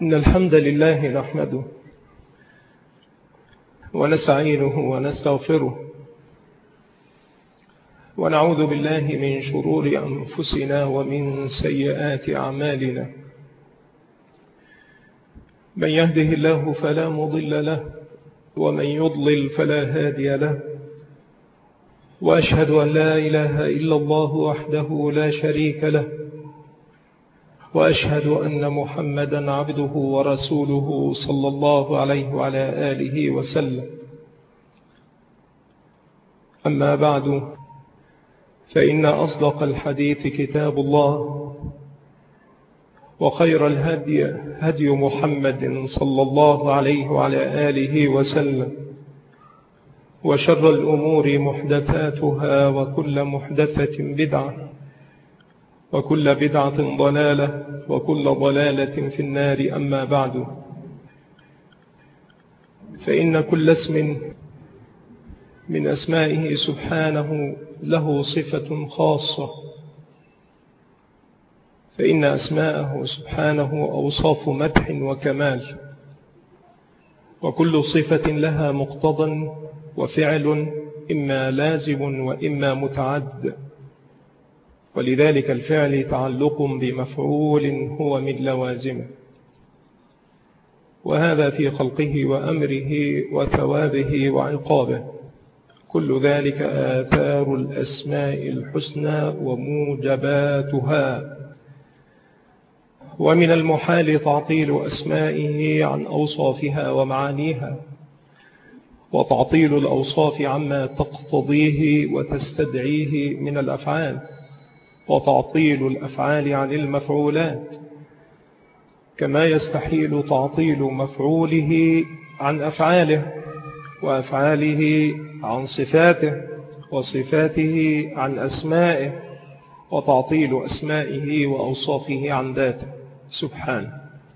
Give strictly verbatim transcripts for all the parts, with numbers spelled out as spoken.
إن الحمد لله نحمده ونستعينه ونستغفره ونعوذ بالله من شرور أنفسنا ومن سيئات أعمالنا. من يهده الله فلا مضل له ومن يضلل فلا هادي له، وأشهد أن لا إله إلا الله وحده لا شريك له، وأشهد أن محمدا عبده ورسوله صلى الله عليه وعلى آله وسلم. أما بعد، فإن أصدق الحديث كتاب الله، وخير الهدي هدي محمد صلى الله عليه وعلى آله وسلم، وشر الأمور محدثاتها، وكل محدثة بدعة، وكل بدعة ضلالة، وكل ضلالة في النار. أما بعد، فإن كل اسم من أسمائه سبحانه له صفة خاصة، فإن أسماءه سبحانه أوصاف مدح وكمال، وكل صفة لها مقتضى وفعل، إما لازم وإما متعد، ولذلك الفعل تعلق بمفعول هو من لوازمه، وهذا في خلقه وأمره وثوابه وعقابه. كل ذلك آثار الأسماء الحسنى وموجباتها. ومن المحال تعطيل أسمائه عن أوصافها ومعانيها، وتعطيل الأوصاف عما تقتضيه وتستدعيه من الأفعال، وتعطيل الأفعال عن المفعولات، كما يستحيل تعطيل مفعوله عن أفعاله، وأفعاله عن صفاته، وصفاته عن أسمائه، وتعطيل أسمائه وأوصافه عن ذاته سبحانه.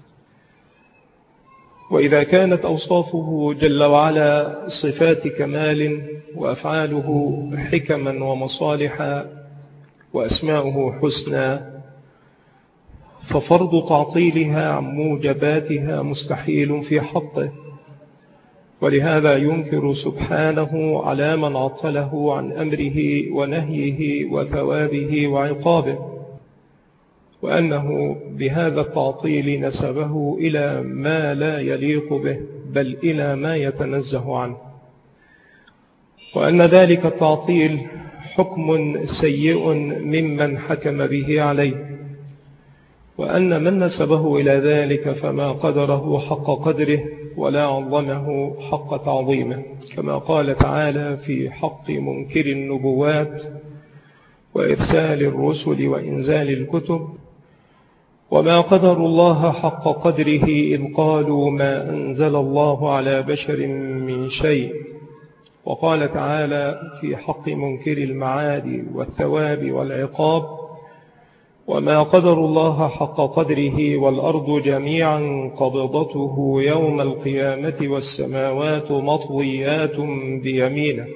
وإذا كانت أوصافه جل وعلا صفات كمال، وأفعاله حكما ومصالحا، وأسماؤه حسنى، ففرض تعطيلها عن موجباتها مستحيل في حقه، ولهذا ينكر سبحانه على من عطله عن أمره ونهيه وثوابه وعقابه، وأنه بهذا التعطيل نسبه إلى ما لا يليق به، بل إلى ما يتنزه عنه، وأن ذلك التعطيل حكم سيء ممن حكم به عليه، وأن من نسبه إلى ذلك فما قدره حق قدره ولا عظمه حق تعظيمه، كما قال تعالى في حق منكر النبوات وإرسال الرسل وإنزال الكتب: وما قدر الله حق قدره إذ قالوا ما أنزل الله على بشر من شيء. وقال تعالى في حق منكر المعاد والثواب والعقاب: وما قدر الله حق قدره والأرض جميعا قبضته يوم القيامة والسماوات مطويات بيمينه.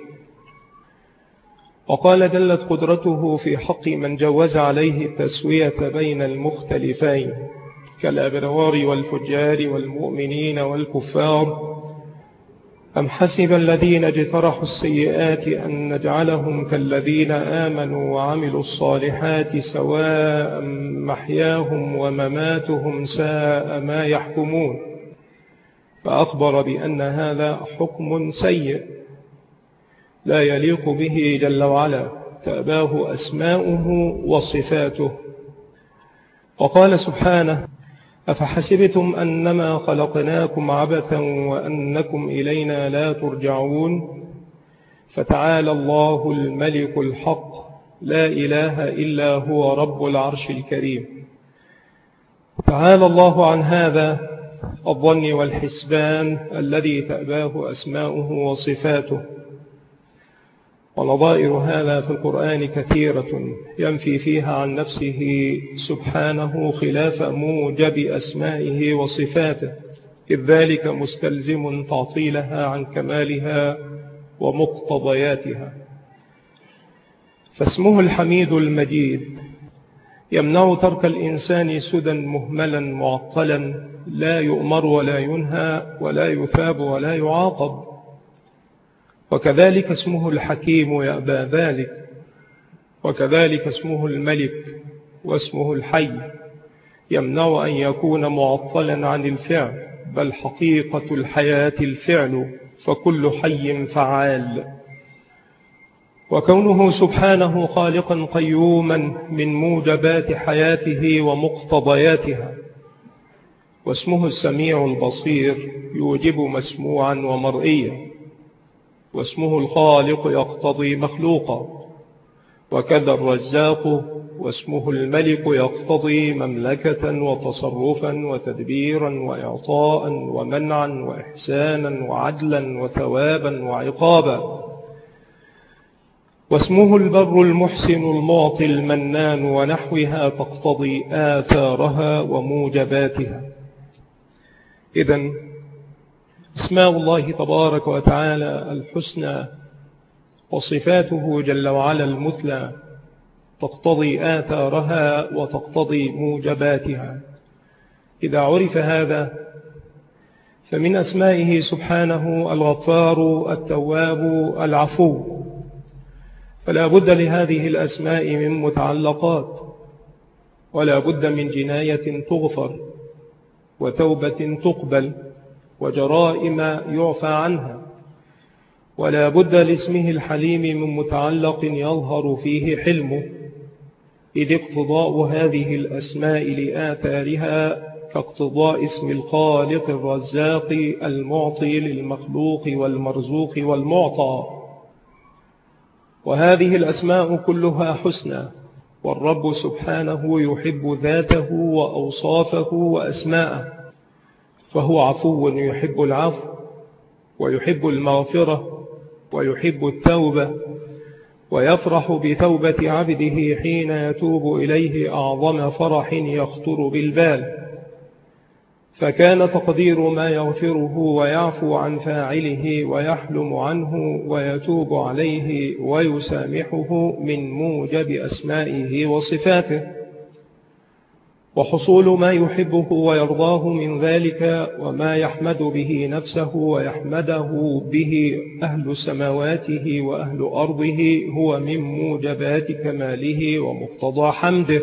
وقال جلت قدرته في حق من جوز عليه التسوية بين المختلفين كالأبرار والفجار والمؤمنين والكفار: أم حسب الذين اجترحوا السيئات أن نجعلهم كالذين آمنوا وعملوا الصالحات سواء محياهم ومماتهم ساء ما يحكمون. فأخبر بأن هذا حكم سيء لا يليق به جل وعلا، تأباه أسماؤه وصفاته. وقال سبحانه: أفحسبتم أنما خلقناكم عبثا وأنكم إلينا لا ترجعون. فتعالى الله الملك الحق، لا إله إلا هو رب العرش الكريم. تعالى الله عن هذا الظن والحسبان الذي تأباه أسماؤه وصفاته. ونظائر هذا في القرآن كثيرة ينفي فيها عن نفسه سبحانه خلاف موجب أسمائه وصفاته، إذ ذلك مستلزم تعطيلها عن كمالها ومقتضياتها. فاسمه الحميد المجيد يمنع ترك الإنسان سدى مهملا معطلا لا يؤمر ولا ينهى ولا يثاب ولا يعاقب. وكذلك اسمه الحكيم يأبى ذلك، وكذلك اسمه الملك واسمه الحي يمنع أن يكون معطلا عن الفعل، بل حقيقة الحياة الفعل، فكل حي فعال. وكونه سبحانه خالقا قيوما من موجبات حياته ومقتضياتها. واسمه السميع البصير يوجب مسموعا ومرئيا. واسمه الخالق يقتضي مخلوقا. وكذا الرزاق واسمه الملك يقتضي مملكة وتصرفا وتدبيرا وإعطاء ومنعا وإحسانا وعدلا وثوابا وعقابا. واسمه البر المحسن المعطي المنان ونحوها تقتضي آثارها وموجباتها. إذن اسماء الله تبارك وتعالى الحسنى وصفاته جل وعلا المثلى تقتضي آثارها وتقتضي موجباتها. إذا عرف هذا فمن أسمائه سبحانه الغفار التواب العفو، فلا بد لهذه الأسماء من متعلقات، ولا بد من جناية تغفر وتوبة تقبل وجرائم يعفى عنها، ولا بد لاسمه الحليم من متعلق يظهر فيه حلمه، إذ اقتضاء هذه الأسماء لآثارها كاقتضاء اسم الخالق الرزاق المعطي للمخلوق والمرزوق والمعطى. وهذه الأسماء كلها حسنى، والرب سبحانه يحب ذاته وأوصافه وأسماءه، فهو عفو يحب العفو ويحب المغفرة ويحب التوبة، ويفرح بتوبة عبده حين يتوب إليه أعظم فرح يخطر بالبال. فكان تقدير ما يغفره ويعفو عن فاعله ويحلم عنه ويتوب عليه ويسامحه من موجب أسمائه وصفاته. وحصول ما يحبه ويرضاه من ذلك وما يحمد به نفسه ويحمده به أهل سماواته وأهل أرضه هو من موجبات كماله ومقتضى حمده.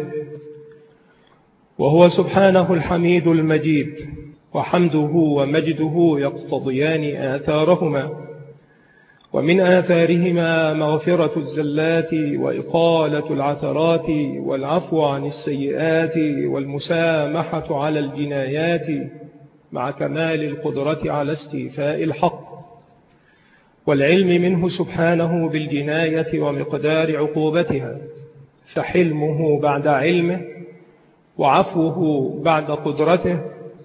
وهو سبحانه الحميد المجيد، وحمده ومجده يقتضيان آثارهما، ومن آثارهما مغفرة الزلات وإقالة العثرات والعفو عن السيئات والمسامحة على الجنايات مع كمال القدرة على استيفاء الحق، والعلم منه سبحانه بالجناية ومقدار عقوبتها، فحلمه بعد علمه، وعفوه بعد قدرته،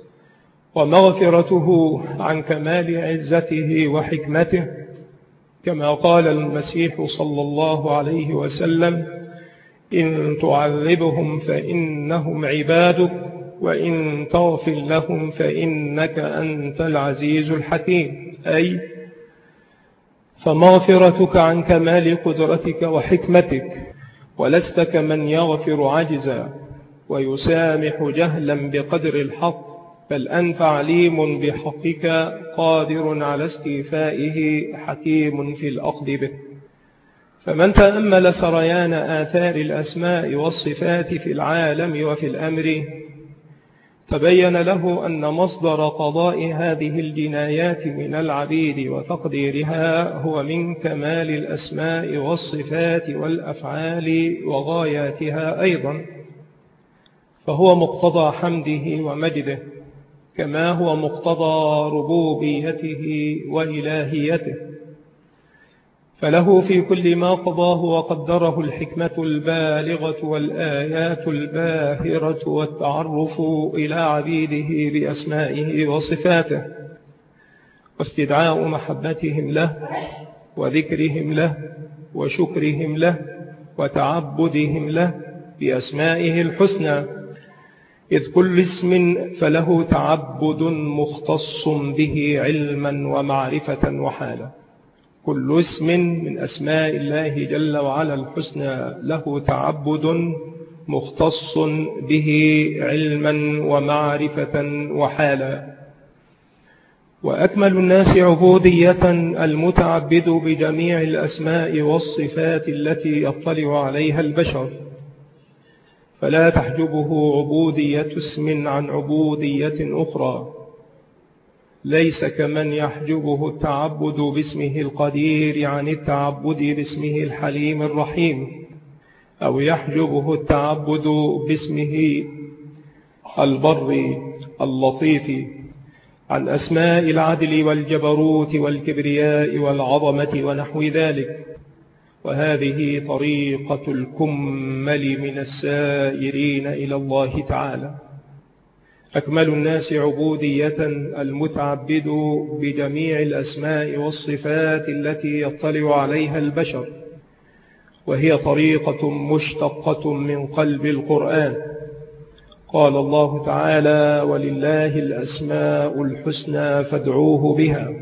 ومغفرته عن كمال عزته وحكمته، كما قال المسيح صلى الله عليه وسلم: إن تعذبهم فإنهم عبادك، وإن تغفر لهم فإنك أنت العزيز الحكيم. أي فمغفرتك عن كمال قدرتك وحكمتك، ولست كمن يغفر عجزا ويسامح جهلا بقدر الحق، بل أنت عليم بحقك قادر على استيفائه حكيم في الأخذ به. فمن تأمل سريان آثار الأسماء والصفات في العالم وفي الأمر تبين له أن مصدر قضاء هذه الجنايات من العبيد وتقديرها هو من كمال الأسماء والصفات والأفعال وغاياتها أيضا، فهو مقتضى حمده ومجده، كما هو مقتضى ربوبيته وإلهيته. فله في كل ما قضاه وقدره الحكمة البالغة والآيات الباهرة والتعرف إلى عبيده بأسمائه وصفاته، واستدعاء محبتهم له وذكرهم له وشكرهم له وتعبدهم له بأسمائه الحسنى، إذ كل اسم فله تعبد مختص به علما ومعرفة وحالا. كل اسم من أسماء الله جل وعلا الحسنى له تعبد مختص به علما ومعرفة وحالا. وأكمل الناس عبودية المتعبد بجميع الأسماء والصفات التي يطلع عليها البشر، فلا تحجبه عبودية اسم عن عبودية أخرى، ليس كمن يحجبه التعبد باسمه القدير عن التعبد باسمه الحليم الرحيم، أو يحجبه التعبد باسمه البر اللطيف عن أسماء العدل والجبروت والكبرياء والعظمة ونحو ذلك. وهذه طريقة الكمل من السائرين إلى الله تعالى. أكمل الناس عبودية المتعبد بجميع الأسماء والصفات التي يطلع عليها البشر، وهي طريقة مشتقة من قلب القرآن. قال الله تعالى: ولله الأسماء الحسنى فادعوه بها.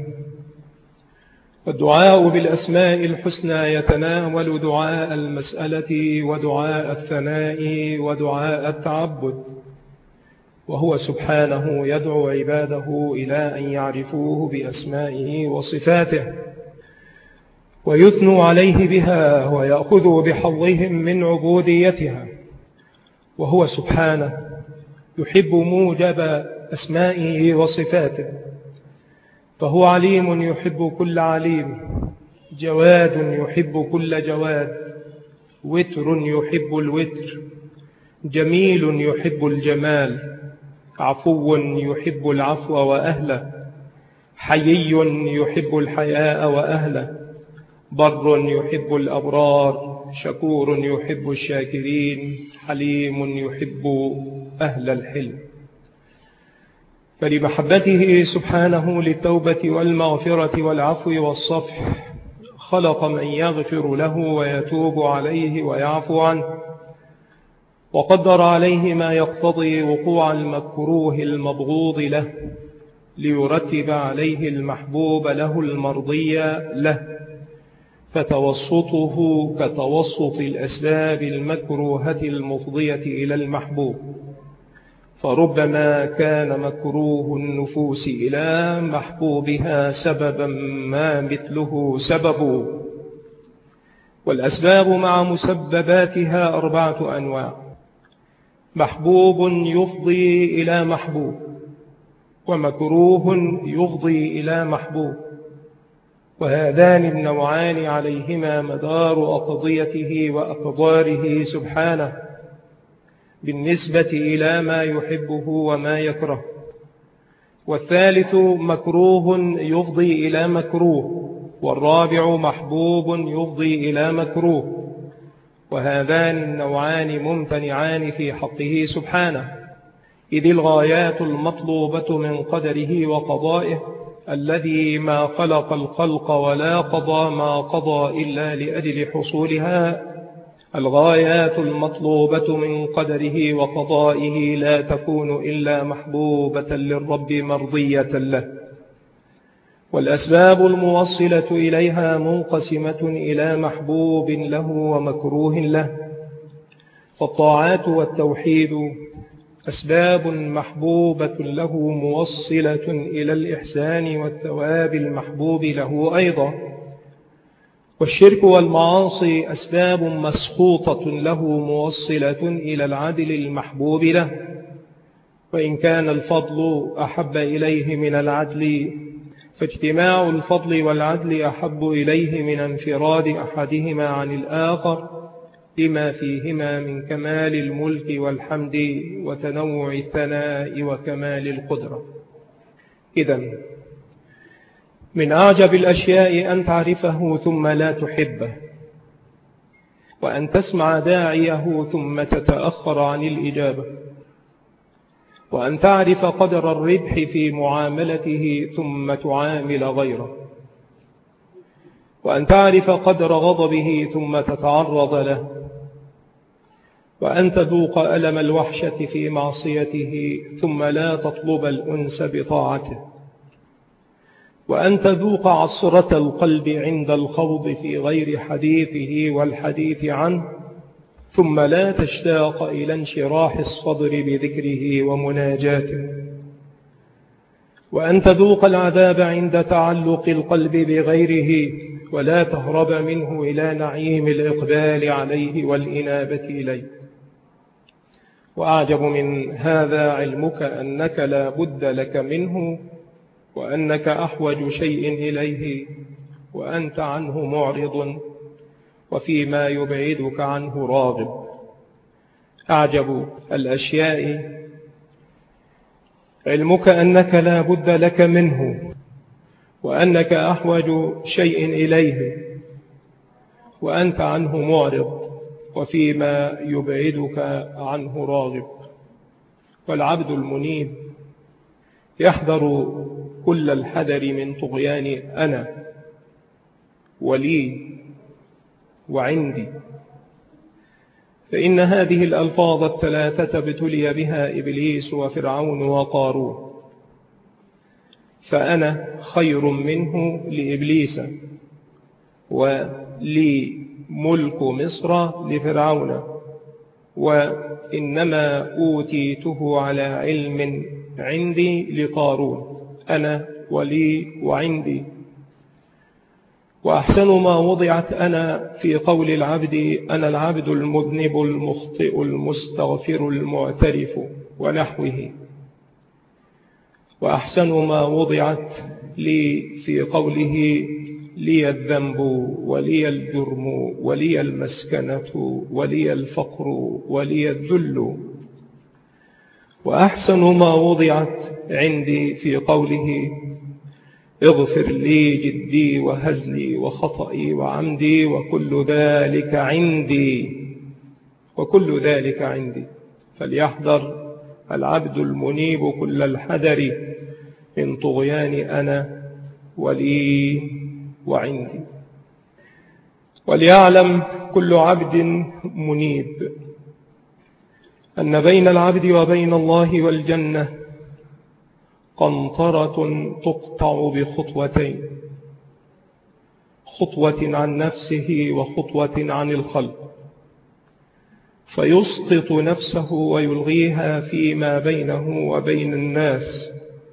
والدعاء بالأسماء الحسنى يتناول دعاء المسألة ودعاء الثناء ودعاء التعبد، وهو سبحانه يدعو عباده إلى أن يعرفوه بأسمائه وصفاته ويثنوا عليه بها ويأخذوا بحظهم من عبوديتها. وهو سبحانه يحب موجب أسمائه وصفاته، فهو عليم يحب كل عليم، جواد يحب كل جواد، وتر يحب الوتر، جميل يحب الجمال، عفو يحب العفو وأهله، حيي يحب الحياء وأهله، بر يحب الأبرار، شكور يحب الشاكرين، حليم يحب أهل الحلم. فلمحبته سبحانه للتوبة والمغفرة والعفو والصفح خلق من يغفر له ويتوب عليه ويعفو عنه، وقدر عليه ما يقتضي وقوع المكروه المبغوض له ليرتب عليه المحبوب له المرضي له، فتوسطه كتوسط الأسباب المكروهة المفضية إلى المحبوب. فربما كان مكروه النفوس إلى محبوبها سببا ما مثله سبب. والأسباب مع مسبباتها أربعة أنواع: محبوب يفضي إلى محبوب، ومكروه يفضي إلى محبوب، وهذان النوعان عليهما مدار أقضيته وأقداره سبحانه بالنسبة إلى ما يحبه وما يكره. والثالث مكروه يفضي إلى مكروه، والرابع محبوب يفضي إلى مكروه، وهذان النوعان ممتنعان في حقه سبحانه، إذ الغايات المطلوبة من قدره وقضائه الذي ما خلق الخلق ولا قضى ما قضى إلا لأجل حصولها، الغايات المطلوبة من قدره وقضائه لا تكون إلا محبوبة للرب مرضية له. والأسباب الموصلة إليها منقسمة إلى محبوب له ومكروه له. فالطاعات والتوحيد أسباب محبوبة له موصلة إلى الإحسان والثواب المحبوب له أيضا. والشرك والمعاصي أسباب مسقوطة له موصلة إلى العدل المحبوب له، وإن كان الفضل أحب إليه من العدل، فاجتماع الفضل والعدل أحب إليه من انفراد أحدهما عن الآخر، لما فيهما من كمال الملك والحمد وتنوع الثناء وكمال القدرة. إذن من أعجب الأشياء أن تعرفه ثم لا تحبه، وأن تسمع داعيه ثم تتأخر عن الإجابة، وأن تعرف قدر الربح في معاملته ثم تعامل غيره، وأن تعرف قدر غضبه ثم تتعرض له، وأن تذوق ألم الوحشة في معصيته ثم لا تطلب الأنس بطاعته، وأن تذوق عصرة القلب عند الخوض في غير حديثه والحديث عنه، ثم لا تشتاق إلى انشراح الصدر بذكره ومناجاته، وأن تذوق العذاب عند تعلق القلب بغيره، ولا تهرب منه إلى نعيم الإقبال عليه والإنابة إليه. وأعجب من هذا علمك أنك لا بد لك منه، وأنك أحوج شيء إليه وأنت عنه معرض، وفيما يبعدك عنه راغب. أعجب الأشياء علمك أنك لا بد لك منه، وأنك أحوج شيء إليه وأنت عنه معرض، وفيما يبعدك عنه راغب. والعبد المنيب يحذر كل الحذر من طغيان أنا ولي وعندي، فإن هذه الألفاظ الثلاثة ابتلي بها إبليس وفرعون وقارون، فأنا خير منه لإبليس، ولي ملك مصر لفرعون، وإنما أوتيته على علم عندي لقارون. أنا ولي وعندي. وأحسن ما وضعت أنا في قول العبد: أنا العبد المذنب المخطئ المستغفر المعترف ونحوه. وأحسن ما وضعت لي في قوله: لي الذنب ولي الجرم ولي المسكنة ولي الفقر ولي الذل. وأحسن ما وضعت عندي في قوله: اغفر لي جدي وهزلي وخطئي وعمدي وكل ذلك عندي وكل ذلك عندي. فليحذر العبد المنيب كل الحذر من طغيان أنا ولي وعندي. وليعلم كل عبد منيب أن بين العبد وبين الله والجنة قنطرة تقطع بخطوتين: خطوة عن نفسه وخطوة عن الخلق، فيسقط نفسه ويلغيها فيما بينه وبين الناس،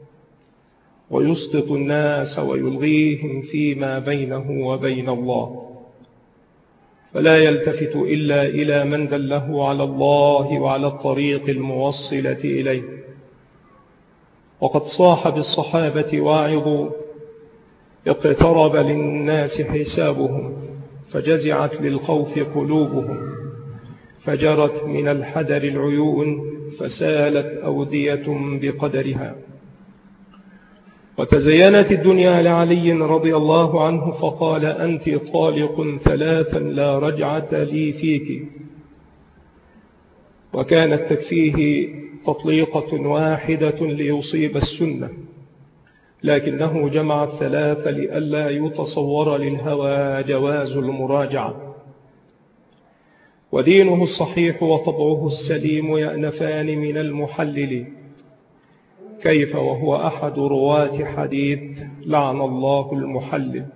ويسقط الناس ويلغيهم فيما بينه وبين الله، فلا يلتفت إلا إلى من دله على الله وعلى الطريق الموصلة إليه. وقد صاح بالصحابة واعظ: اقترب للناس حسابهم فجزعت للخوف قلوبهم، فجرت من الحذر العيون فسالت أودية بقدرها. وتزينت الدنيا لعلي رضي الله عنه فقال: أنت طالق ثلاثا لا رجعة لي فيك. وكانت تكفيه تطليقة واحدة ليصيب السنة، لكنه جمع الثلاث لئلا يتصور للهوى جواز المراجعة. ودينه الصحيح وطبعه السليم يأنفان من المحلل، كيف وهو أحد رواة حديث لعن الله المحلل.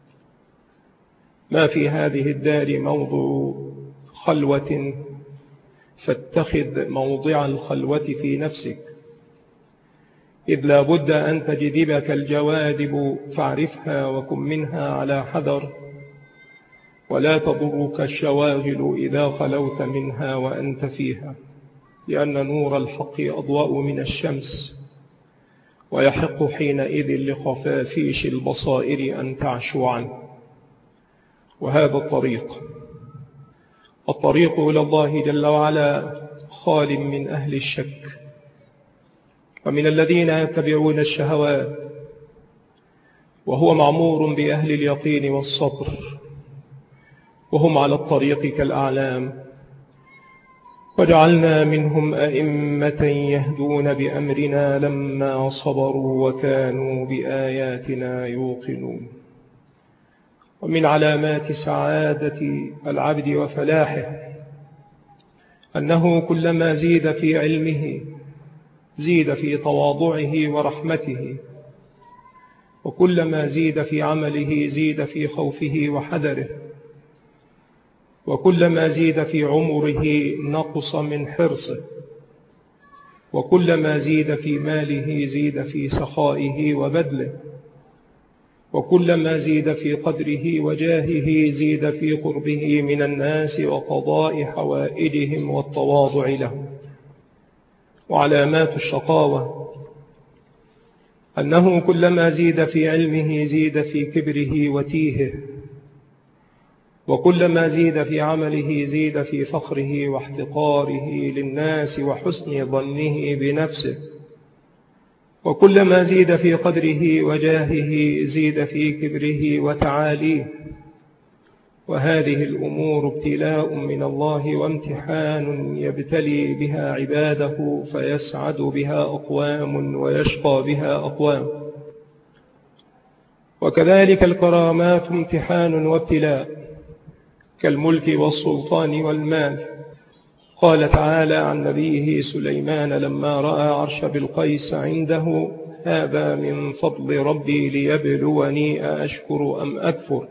ما في هذه الدار موضع خلوة، فاتخذ موضع الخلوة في نفسك، إذ لا بد أن تجذبك الجواذب، فاعرفها وكن منها على حذر، ولا تضرك الشواغل إذا خلوت منها وأنت فيها، لأن نور الحق أضواء من الشمس، ويحق حينئذ لخفافيش البصائر أن تعشو عنه. وهذا الطريق الطريق إلى الله جل وعلا خال من أهل الشك ومن الذين يتبعون الشهوات، وهو معمور بأهل اليقين والصبر، وهم على الطريق كالأعلام. وجعلنا منهم أئمة يهدون بأمرنا لما صبروا وكانوا بآياتنا يوقنون. ومن علامات سعادة العبد وفلاحه أنه كلما زيد في علمه زيد في تواضعه ورحمته، وكلما زيد في عمله زيد في خوفه وحذره. وكلما زيد في عمره نقص من حرصه، وكلما زيد في ماله زيد في سخائه وبذله، وكلما زيد في قدره وجاهه زيد في قربه من الناس وقضاء حوائجهم والتواضع لهم. وعلامات الشقاوة أنه كلما زيد في علمه زيد في كبره وتيهه، وكلما زيد في عمله زيد في فخره واحتقاره للناس وحسن ظنه بنفسه، وكلما زيد في قدره وجاهه زيد في كبره وتعاليه. وهذه الأمور ابتلاء من الله وامتحان يبتلي بها عباده فيسعد بها أقوام ويشقى بها أقوام. وكذلك الكرامات امتحان وابتلاء كالملك والسلطان والمال. قال تعالى عن نبيه سليمان لما رأى عرش بلقيس عنده: هذا من فضل ربي ليبلوني أأشكر أم أكفر.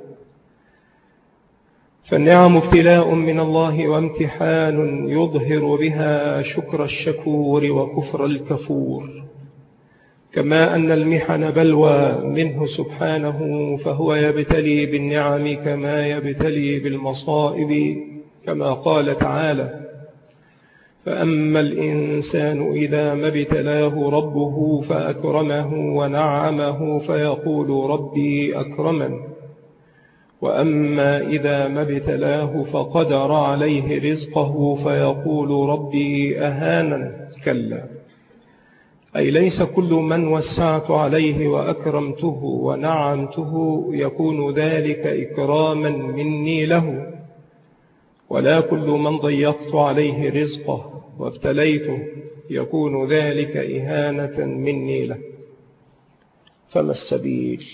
فالنعم ابتلاء من الله وامتحان يظهر بها شكر الشكور وكفر الكفور، كما أن المحن بلوى منه سبحانه، فهو يبتلي بالنعم كما يبتلي بالمصائب، كما قال تعالى: فأما الإنسان إذا ما ابتلاه ربه فأكرمه ونعمه فيقول ربي أكرمن، وأما إذا ما ابتلاه فقدر عليه رزقه فيقول ربي أهانن. كلا، أي ليس كل من وسعت عليه وأكرمته ونعمته يكون ذلك إكراما مني له، ولا كل من ضيقت عليه رزقه وابتليته يكون ذلك إهانة مني له. فما السبيل؟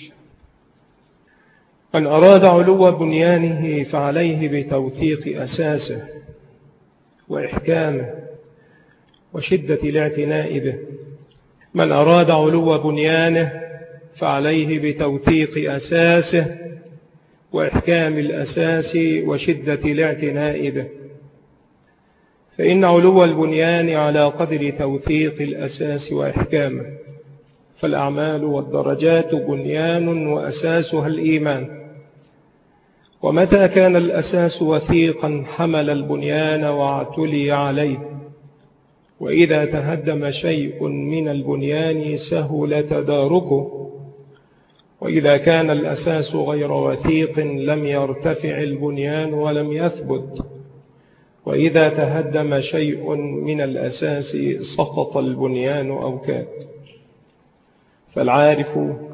من أراد علو بنيانه فعليه بتوثيق أساسه وإحكامه وشدة الاعتناء به. من أراد علو بنيانه فعليه بتوثيق أساسه وإحكام الأساس وشدة الاعتناء به، فإن علو البنيان على قدر توثيق الأساس وإحكامه. فالأعمال والدرجات بنيان وأساسها الإيمان، ومتى كان الأساس وثيقا حمل البنيان واعتلي عليه، وإذا تهدم شيء من البنيان سهل تداركه، وإذا كان الأساس غير وثيق لم يرتفع البنيان ولم يثبت، وإذا تهدم شيء من الأساس سقط البنيان أو كاد. فالعارف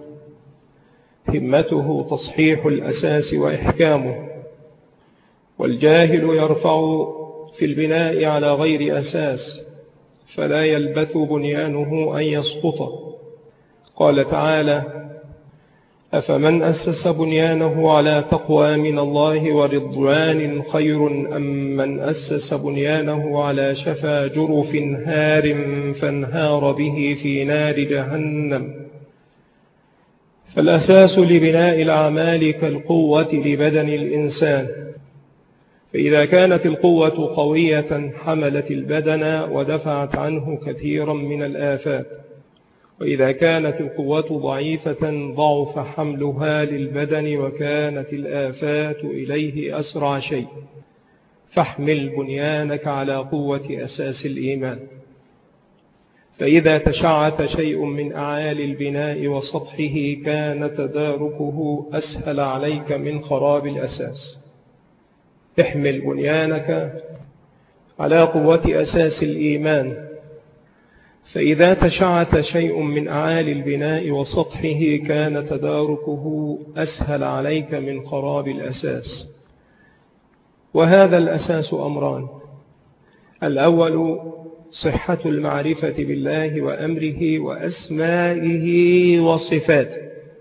همته تصحيح الأساس وإحكامه، والجاهل يرفع في البناء على غير أساس فلا يلبث بنيانه أن يسقط. قال تعالى: أفمن أسس بنيانه على تقوى من الله ورضوان خير أم من أسس بنيانه على شفا جرف هار فانهار به في نار جهنم. فالأساس لبناء الأعمال كالقوة لبدن الإنسان، فإذا كانت القوة قوية حملت البدن ودفعت عنه كثيرا من الآفات، وإذا كانت القوة ضعيفة ضعف حملها للبدن وكانت الآفات إليه أسرع شيء. فاحمل بنيانك على قوة أساس الإيمان، فإذا تشعث شيء من أعالي البناء وسطحه كان تداركه أسهل عليك من خراب الأساس. احمل بنيانك على قوة أساس الإيمان، فإذا تشعث شيء من أعالي البناء وسطحه كان تداركه أسهل عليك من خراب الأساس. وهذا الأساس أمران: الأول صحة المعرفة بالله وأمره وأسمائه وصفاته.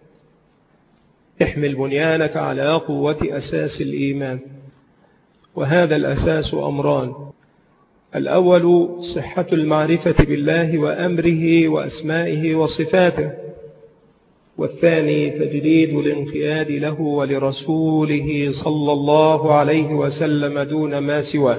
احمل بنيانك على قوة أساس الإيمان، وهذا الأساس أمران: الأول صحة المعرفة بالله وأمره وأسمائه وصفاته، والثاني تجريد الانقياد له ولرسوله صلى الله عليه وسلم دون ما سواه.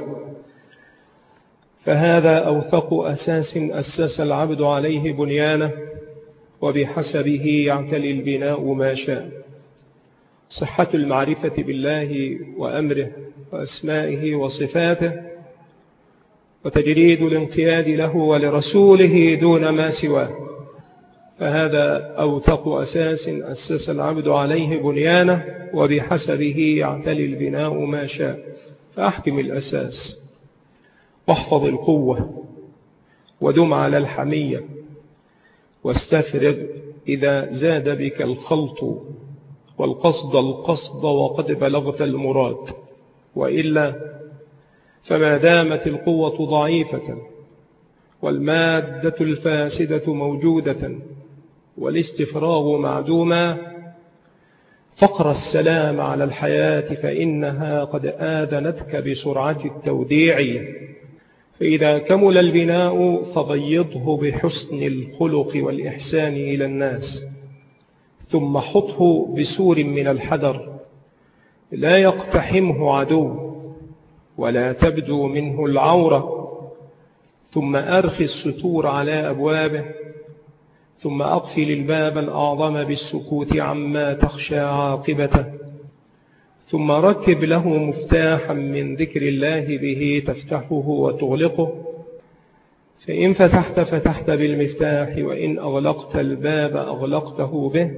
فهذا أوثق أساس أسس العبد عليه بنيانه، وبحسبه يعتلي البناء ما شاء. صحة المعرفة بالله وأمره وأسمائه وصفاته، وتجريد الانقياد له ولرسوله دون ما سواه. فهذا أوثق أساس أسس العبد عليه بنيانه، وبحسبه يعتلي البناء ما شاء. فأحكم الأساس واحفظ القوة ودم على الحمية، واستفرغ إذا زاد بك الخلط، والقصد القصد وقد بلغت المراد. وإلا فما دامت القوة ضعيفة والمادة الفاسدة موجودة والاستفراغ معدوما، فاقرأ السلام على الحياة فإنها قد آذنتك بسرعة التوديع. فإذا كمل البناء فبيضه بحسن الخلق والإحسان إلى الناس، ثم حطه بسور من الحذر لا يقتحمه عدو ولا تبدو منه العورة، ثم أرخي الستور على أبوابه، ثم أقفل الباب الأعظم بالسكوت عما تخشى عاقبته، ثم ركب له مفتاحا من ذكر الله به تفتحه وتغلقه. فإن فتحت فتحت بالمفتاح، وإن أغلقت الباب أغلقته به،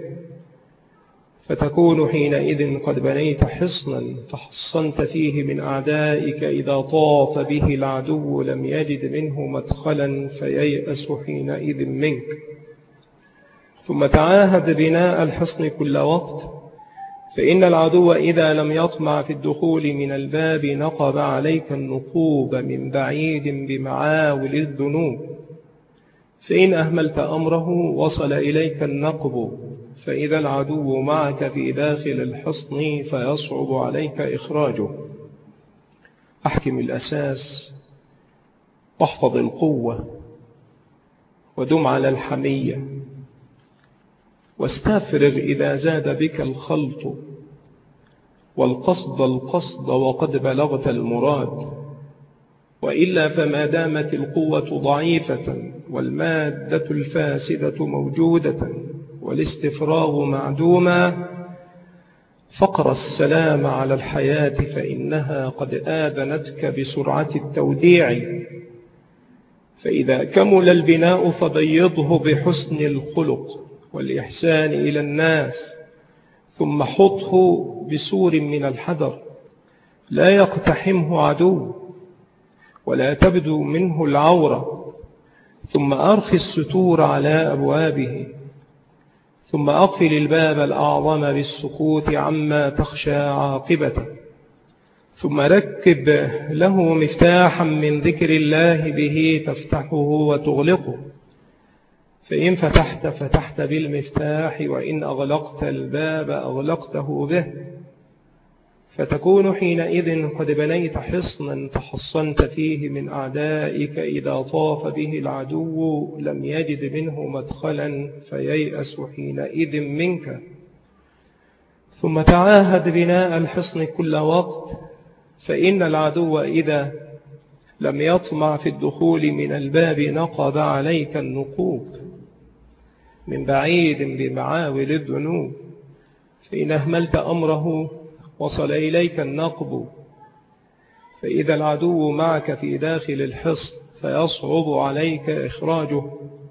فتكون حينئذ قد بنيت حصنا فحصنت فيه من أعدائك. إذا طاف به العدو لم يجد منه مدخلا فييأس حينئذ منك. ثم تعاهد بناء الحصن كل وقت، فإن العدو إذا لم يطمع في الدخول من الباب نقب عليك النقوب من بعيد بمعاول الذنوب. فإن أهملت أمره وصل إليك النقب، فإذا العدو معك في داخل الحصن فيصعب عليك إخراجه. أحكم الأساس واحفظ القوة ودم على الحمية، واستفرغ إذا زاد بك الخلط، والقصد القصد وقد بلغت المراد. وإلا فما دامت القوة ضعيفة والمادة الفاسدة موجودة والاستفراغ معدوما، فاقرأ السلام على الحياة فإنها قد آذنتك بسرعة التوديع. فإذا كمل البناء فبيضه بحسن الخلق والإحسان إلى الناس، ثم حطه بسور من الحذر لا يقتحمه عدو ولا تبدو منه العورة، ثم أرخي الستور على أبوابه، ثم أقفل الباب الأعظم بالسكوت عما تخشى عاقبته، ثم ركب له مفتاحا من ذكر الله به تفتحه وتغلقه. فإن فتحت فتحت بالمفتاح، وإن أغلقت الباب أغلقته به، فتكون حينئذ قد بنيت حصنا تحصنت فيه من أعدائك. إذا طاف به العدو لم يجد منه مدخلا فييأس حينئذ منك. ثم تعاهد بناء الحصن كل وقت، فإن العدو إذا لم يطمع في الدخول من الباب نقب عليك النقوب من بعيد بمعاول الذنوب. فإن أهملت أمره وصل إليك النقب، فإذا العدو معك في داخل الحصن فيصعب عليك إخراجه،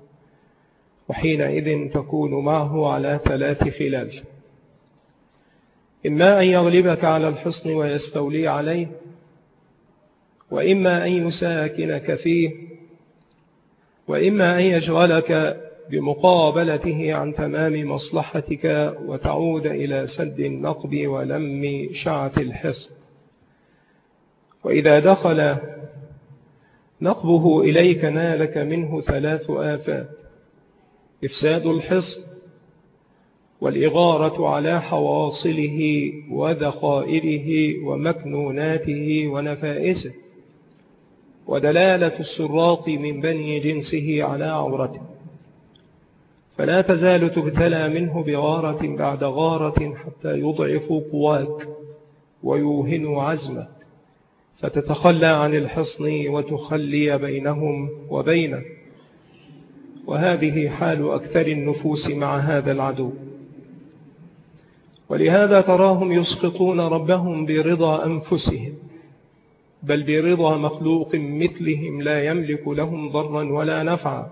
وحينئذ تكون معه على ثلاث خلال: إما أن يغلبك على الحصن ويستولي عليه، وإما أن يساكنك فيه، وإما أن يشغلك بمقابلته عن تمام مصلحتك وتعود إلى سد النقب ولم شعة الحصن. وإذا دخل نقبه إليك نالك منه ثلاث آفات: إفساد الحصن، والإغارة على حواصله وذخائره ومكنوناته ونفائسه، ودلالة السراط من بني جنسه على عورته. فلا تزال تبتلى منه بغارة بعد غارة حتى يضعفوا قواك ويوهنوا عزمك، فتتخلى عن الحصن وتخلي بينهم وبينه. وهذه حال أكثر النفوس مع هذا العدو. ولهذا تراهم يسقطون ربهم برضا أنفسهم، بل برضا مخلوق مثلهم لا يملك لهم ضرا ولا نفعا،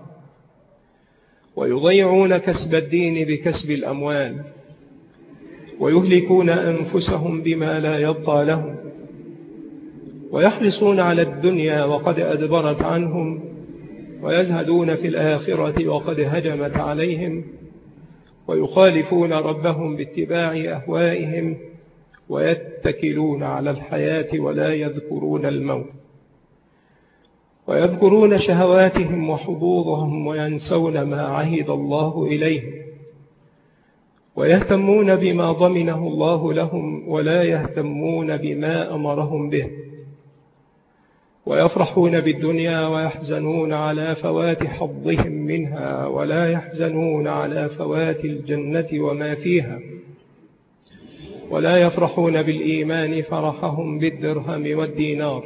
ويضيعون كسب الدين بكسب الأموال، ويهلكون أنفسهم بما لا يبقى لهم، ويحرصون على الدنيا وقد أدبرت عنهم، ويزهدون في الآخرة وقد هجمت عليهم، ويخالفون ربهم باتباع أهوائهم، ويتكلون على الحياة ولا يذكرون الموت، ويذكرون شهواتهم وحظوظهم، وينسون ما عهد الله إليهم، ويهتمون بما ضمنه الله لهم ولا يهتمون بما أمرهم به، ويفرحون بالدنيا ويحزنون على فوات حظهم منها، ولا يحزنون على فوات الجنة وما فيها، ولا يفرحون بالإيمان فرحهم بالدرهم والدينار،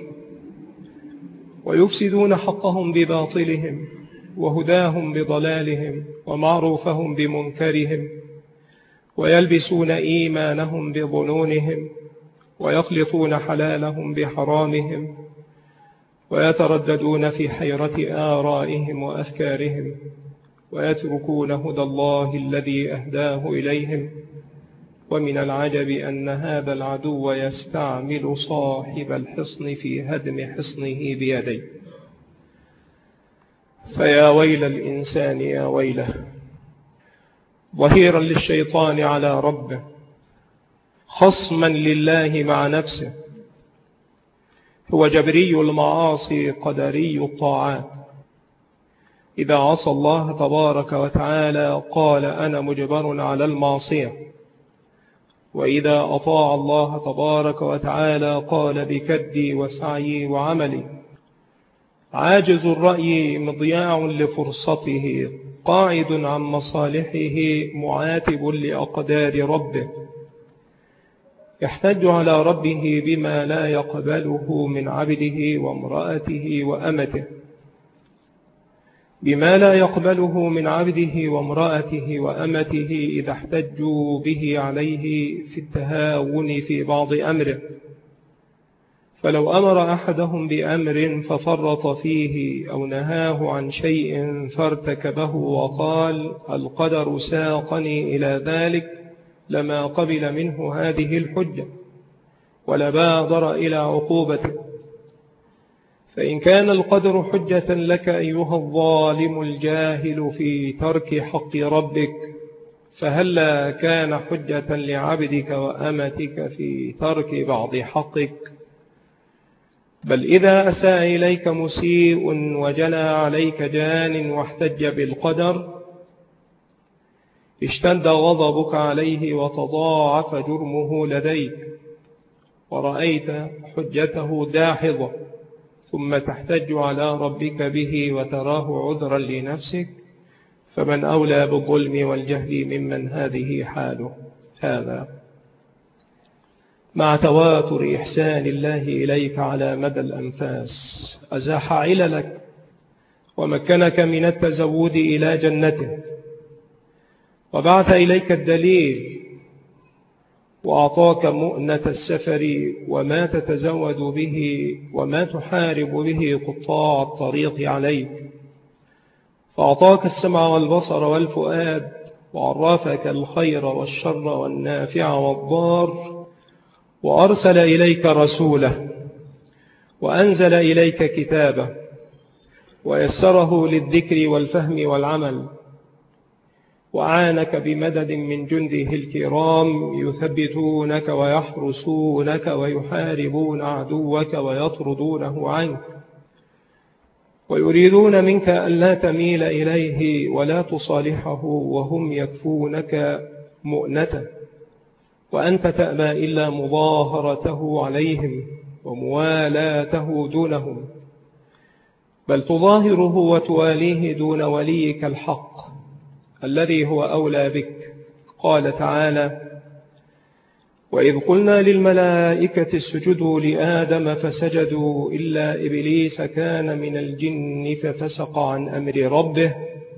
ويفسدون حقهم بباطلهم، وهداهم بضلالهم، ومعروفهم بمنكرهم، ويلبسون إيمانهم بظنونهم، ويخلطون حلالهم بحرامهم، ويترددون في حيرة آرائهم وأفكارهم، ويتركون هدى الله الذي أهداه إليهم. ومن العجب أن هذا العدو يستعمل صاحب الحصن في هدم حصنه بيديه. فيا ويل الإنسان يا ويله، ظهيرا للشيطان على ربه، خصما لله مع نفسه، هو جبري المعاصي قدري الطاعات. إذا عصى الله تبارك وتعالى قال أنا مجبر على المعصية، وإذا أطاع الله تبارك وتعالى قال بكدي وسعي وعملي. عاجز الرأي مضياع لفرصته، قاعد عن مصالحه معاتب لأقدار ربه، يحتج على ربه بما لا يقبله من عبده وامرأته وأمته، بما لا يقبله من عبده وامرأته وأمته إذا احتجوا به عليه في التهاون في بعض أمره. فلو أمر أحدهم بأمر ففرط فيه أو نهاه عن شيء فارتكبه وقال القدر ساقني إلى ذلك، لما قبل منه هذه الحجة ولا بادر إلى عقوبته. فإن كان القدر حجة لك أيها الظالم الجاهل في ترك حق ربك، فهلا كان حجة لعبدك وأمتك في ترك بعض حقك؟ بل إذا أساء إليك مسيء وجنى عليك جان واحتج بالقدر، اشتد غضبك عليه وتضاعف جرمه لديك، ورأيت حجته داحضة، ثم تحتج على ربك به وتراه عذرا لنفسك، فمن أولى بالظلم والجهل ممن هذه حاله. هذا مع تواتر إحسان الله إليك على مدى الأنفاس، أزاح عللك ومكنك من التزود إلى جنته، وبعث إليك الدليل وأعطاك مؤنة السفر وما تتزود به وما تحارب به قطاع الطريق عليك، فأعطاك السمع والبصر والفؤاد، وعرفك الخير والشر والنافع والضار، وأرسل إليك رسوله، وأنزل إليك كتابه، ويسره للذكر والفهم والعمل، وعانك بمدد من جنده الكرام يثبتونك ويحرسونك ويحاربون عدوك ويطردونه عنك، ويريدون منك ألا تميل إليه ولا تصالحه، وهم يكفونك مؤنته، وأنت تأبى إلا مظاهرته عليهم وموالاته دونهم، بل تظاهره وتواليه دون وليك الحق، الذي هو أولى بك. قال تعالى: وإذ قلنا للملائكة اسجدوا لآدم فسجدوا إلا إبليس كان من الجن ففسق عن أمر ربه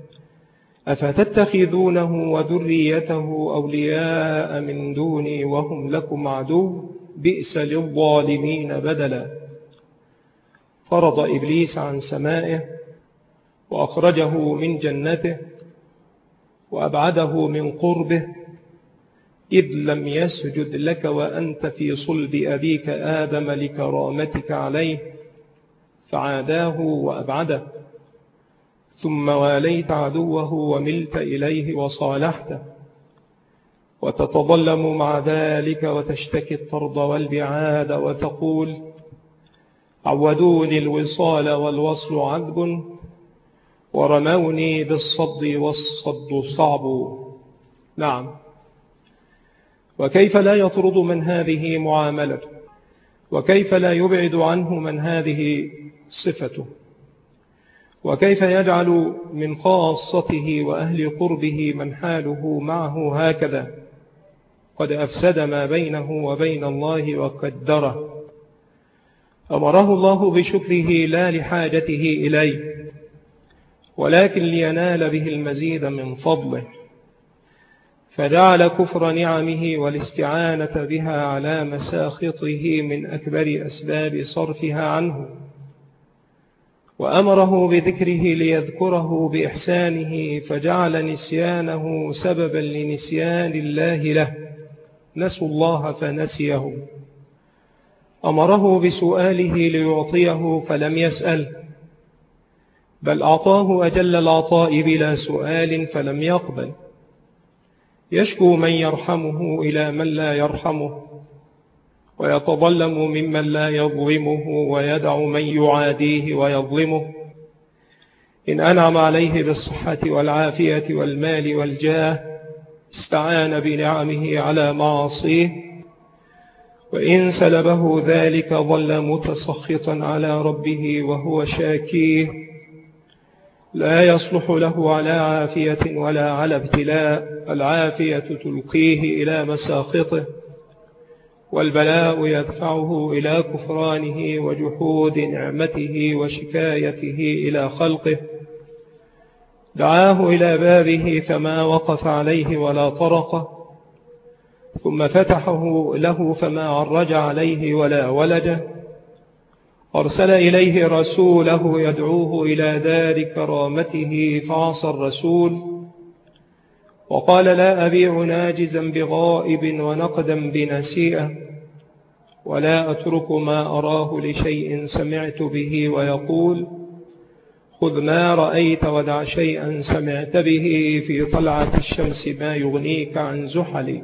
أفتتخذونه وذريته أولياء من دوني وهم لكم عدو بئس للظالمين بدلا. طرد إبليس عن سمائه وأخرجه من جنته وأبعده من قربه، إذ لم يسجد لك وأنت في صلب أبيك آدم لكرامتك عليه، فعاداه وأبعده، ثم واليت عدوه وملت إليه وصالحته، وتتظلم مع ذلك وتشتكي الطرد والبعاد وتقول: عودوني الوصال والوصل عذب، ورموني بالصد والصد صعب. نعم، وكيف لا يطرد من هذه معاملته؟ وكيف لا يبعد عنه من هذه صفته؟ وكيف يجعل من خاصته وأهل قربه من حاله معه هكذا؟ قد أفسد ما بينه وبين الله وقدره. أمره الله بشكره لا لحاجته إليه، ولكن لينال به المزيد من فضله، فجعل كفر نعمه والاستعانة بها على مساخطه من أكبر أسباب صرفها عنه، وأمره بذكره ليذكره بإحسانه، فجعل نسيانه سببا لنسيان الله له. نسوا الله فنسيه. أمره بسؤاله ليعطيه فلم يسأل، بل أعطاه أجل العطاء بلا سؤال فلم يقبل. يشكو من يرحمه إلى من لا يرحمه، ويتظلم ممن لا يظلمه، ويدع من يعاديه ويظلمه. إن أنعم عليه بالصحة والعافية والمال والجاه استعان بنعمه على معاصيه، وإن سلبه ذلك ظل متسخطا على ربه وهو شاكيه. لا يصلح له على عافية ولا على ابتلاء. العافية تلقيه إلى مساخطه، والبلاء يدفعه إلى كفرانه وجحود نعمته وشكايته إلى خلقه. دعاه إلى بابه فما وقف عليه ولا طرقه، ثم فتحه له فما عرج عليه ولا ولجه. أرسل إليه رسوله يدعوه إلى دار كرامته فعصى الرسول، وقال: لا أبيع ناجزا بغائب ونقدا بنسيئة، ولا أترك ما أراه لشيء سمعت به، ويقول: خذ ما رأيت ودع شيئا سمعت به في طلعة الشمس ما يغنيك عن زحل.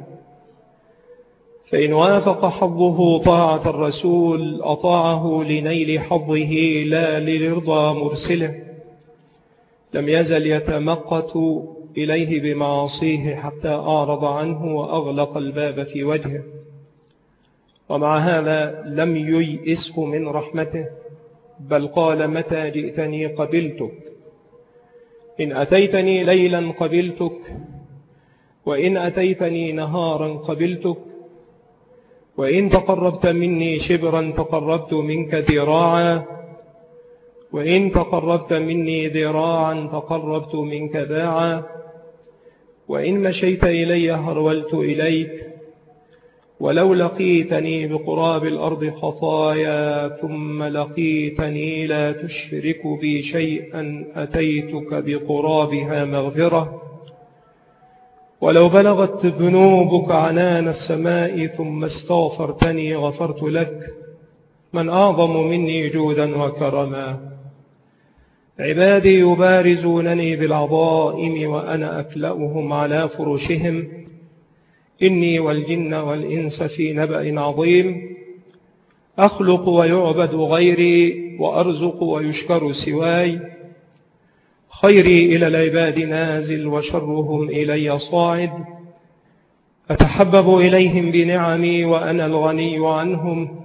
فإن وافق حظه طاعة الرسول أطاعه لنيل حظه لا لرضا مرسله. لم يزل يتمقت إليه بمعاصيه حتى أعرض عنه وأغلق الباب في وجهه، ومع هذا لم ييئسه من رحمته، بل قال: متى جئتني قبلتك، إن أتيتني ليلا قبلتك، وإن أتيتني نهارا قبلتك، وإن تقربت مني شبرا تقربت منك ذراعا، وإن تقربت مني ذراعا تقربت منك باعا، وإن مشيت إلي هرولت إليك، ولو لقيتني بقراب الأرض خطايا ثم لقيتني لا تشرك بي شيئا أتيتك بقرابها مغفرة. ولو بلغت ذنوبك عنان السماء ثم استغفرتني غفرت لك. من أعظم مني جودا وكرما؟ عبادي يبارزونني بالعظائم وأنا أكلأهم على فرشهم. إني والجن والإنس في نبأ عظيم. أخلق ويعبد غيري، وأرزق ويشكر سواي. خيري إلى العباد نازل، وشرهم إلي صاعد. أتحبب إليهم بنعمي وأنا الغني عنهم،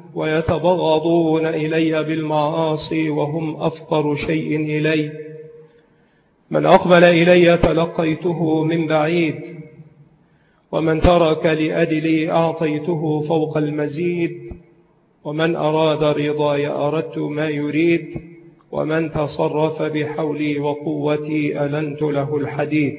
ويتبغضون إلي بالمعاصي وهم أفقر شيء إلي. من أقبل إلي تلقيته من بعيد، ومن ترك لأجلي أعطيته فوق المزيد، ومن أراد رضاي أردت ما يريد، ومن تصرف بحولي وقوتي ألنت له الحديد.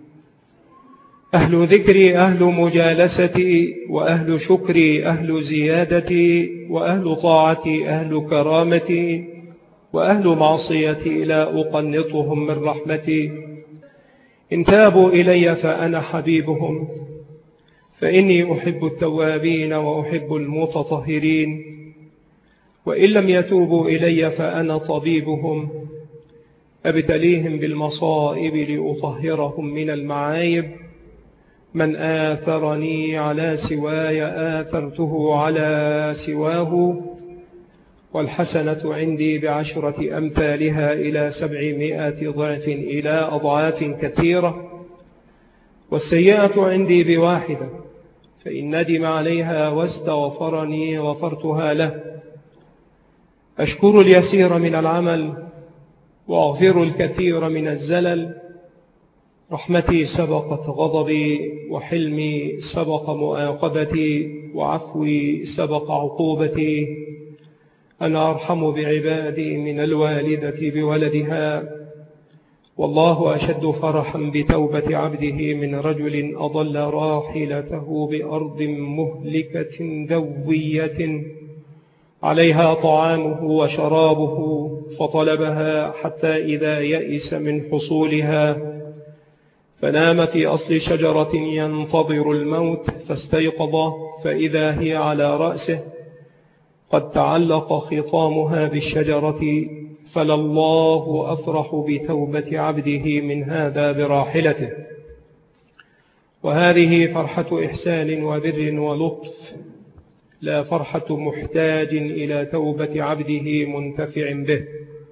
أهل ذكري أهل مجالستي، وأهل شكري أهل زيادتي، وأهل طاعتي أهل كرامتي، وأهل معصيتي لا أقنطهم من رحمتي. إن تابوا إلي فأنا حبيبهم، فإني أحب التوابين وأحب المتطهرين. وإن لم يتوبوا إلي فأنا طبيبهم، أبتليهم بالمصائب لأطهرهم من المعايب. من آثرني على سواي آثرته على سواه، والحسنة عندي بعشرة أمثالها إلى سبعمائة ضعف إلى أضعاف كثيرة، والسيئة عندي بواحدة، فإن ندم عليها واستغفرني غفرتها له. أشكر اليسير من العمل وأغفر الكثير من الزلل. رحمتي سبقت غضبي، وحلمي سبق مؤاقبتي، وعفوي سبق عقوبتي. أنا أرحم بعبادي من الوالدة بولدها، والله أشد فرحا بتوبة عبده من رجل أضل راحلته بأرض مهلكة دوية عليها طعامه وشرابه، فطلبها حتى إذا يئس من حصولها فنام في أصل شجرة ينتظر الموت، فاستيقظ فإذا هي على رأسه قد تعلق خطامها بالشجرة. فلله أفرح بتوبة عبده من هذا براحلته. وهذه فرحة إحسان وبر ولطف، لا فرحة محتاج إلى توبة عبده منتفع به.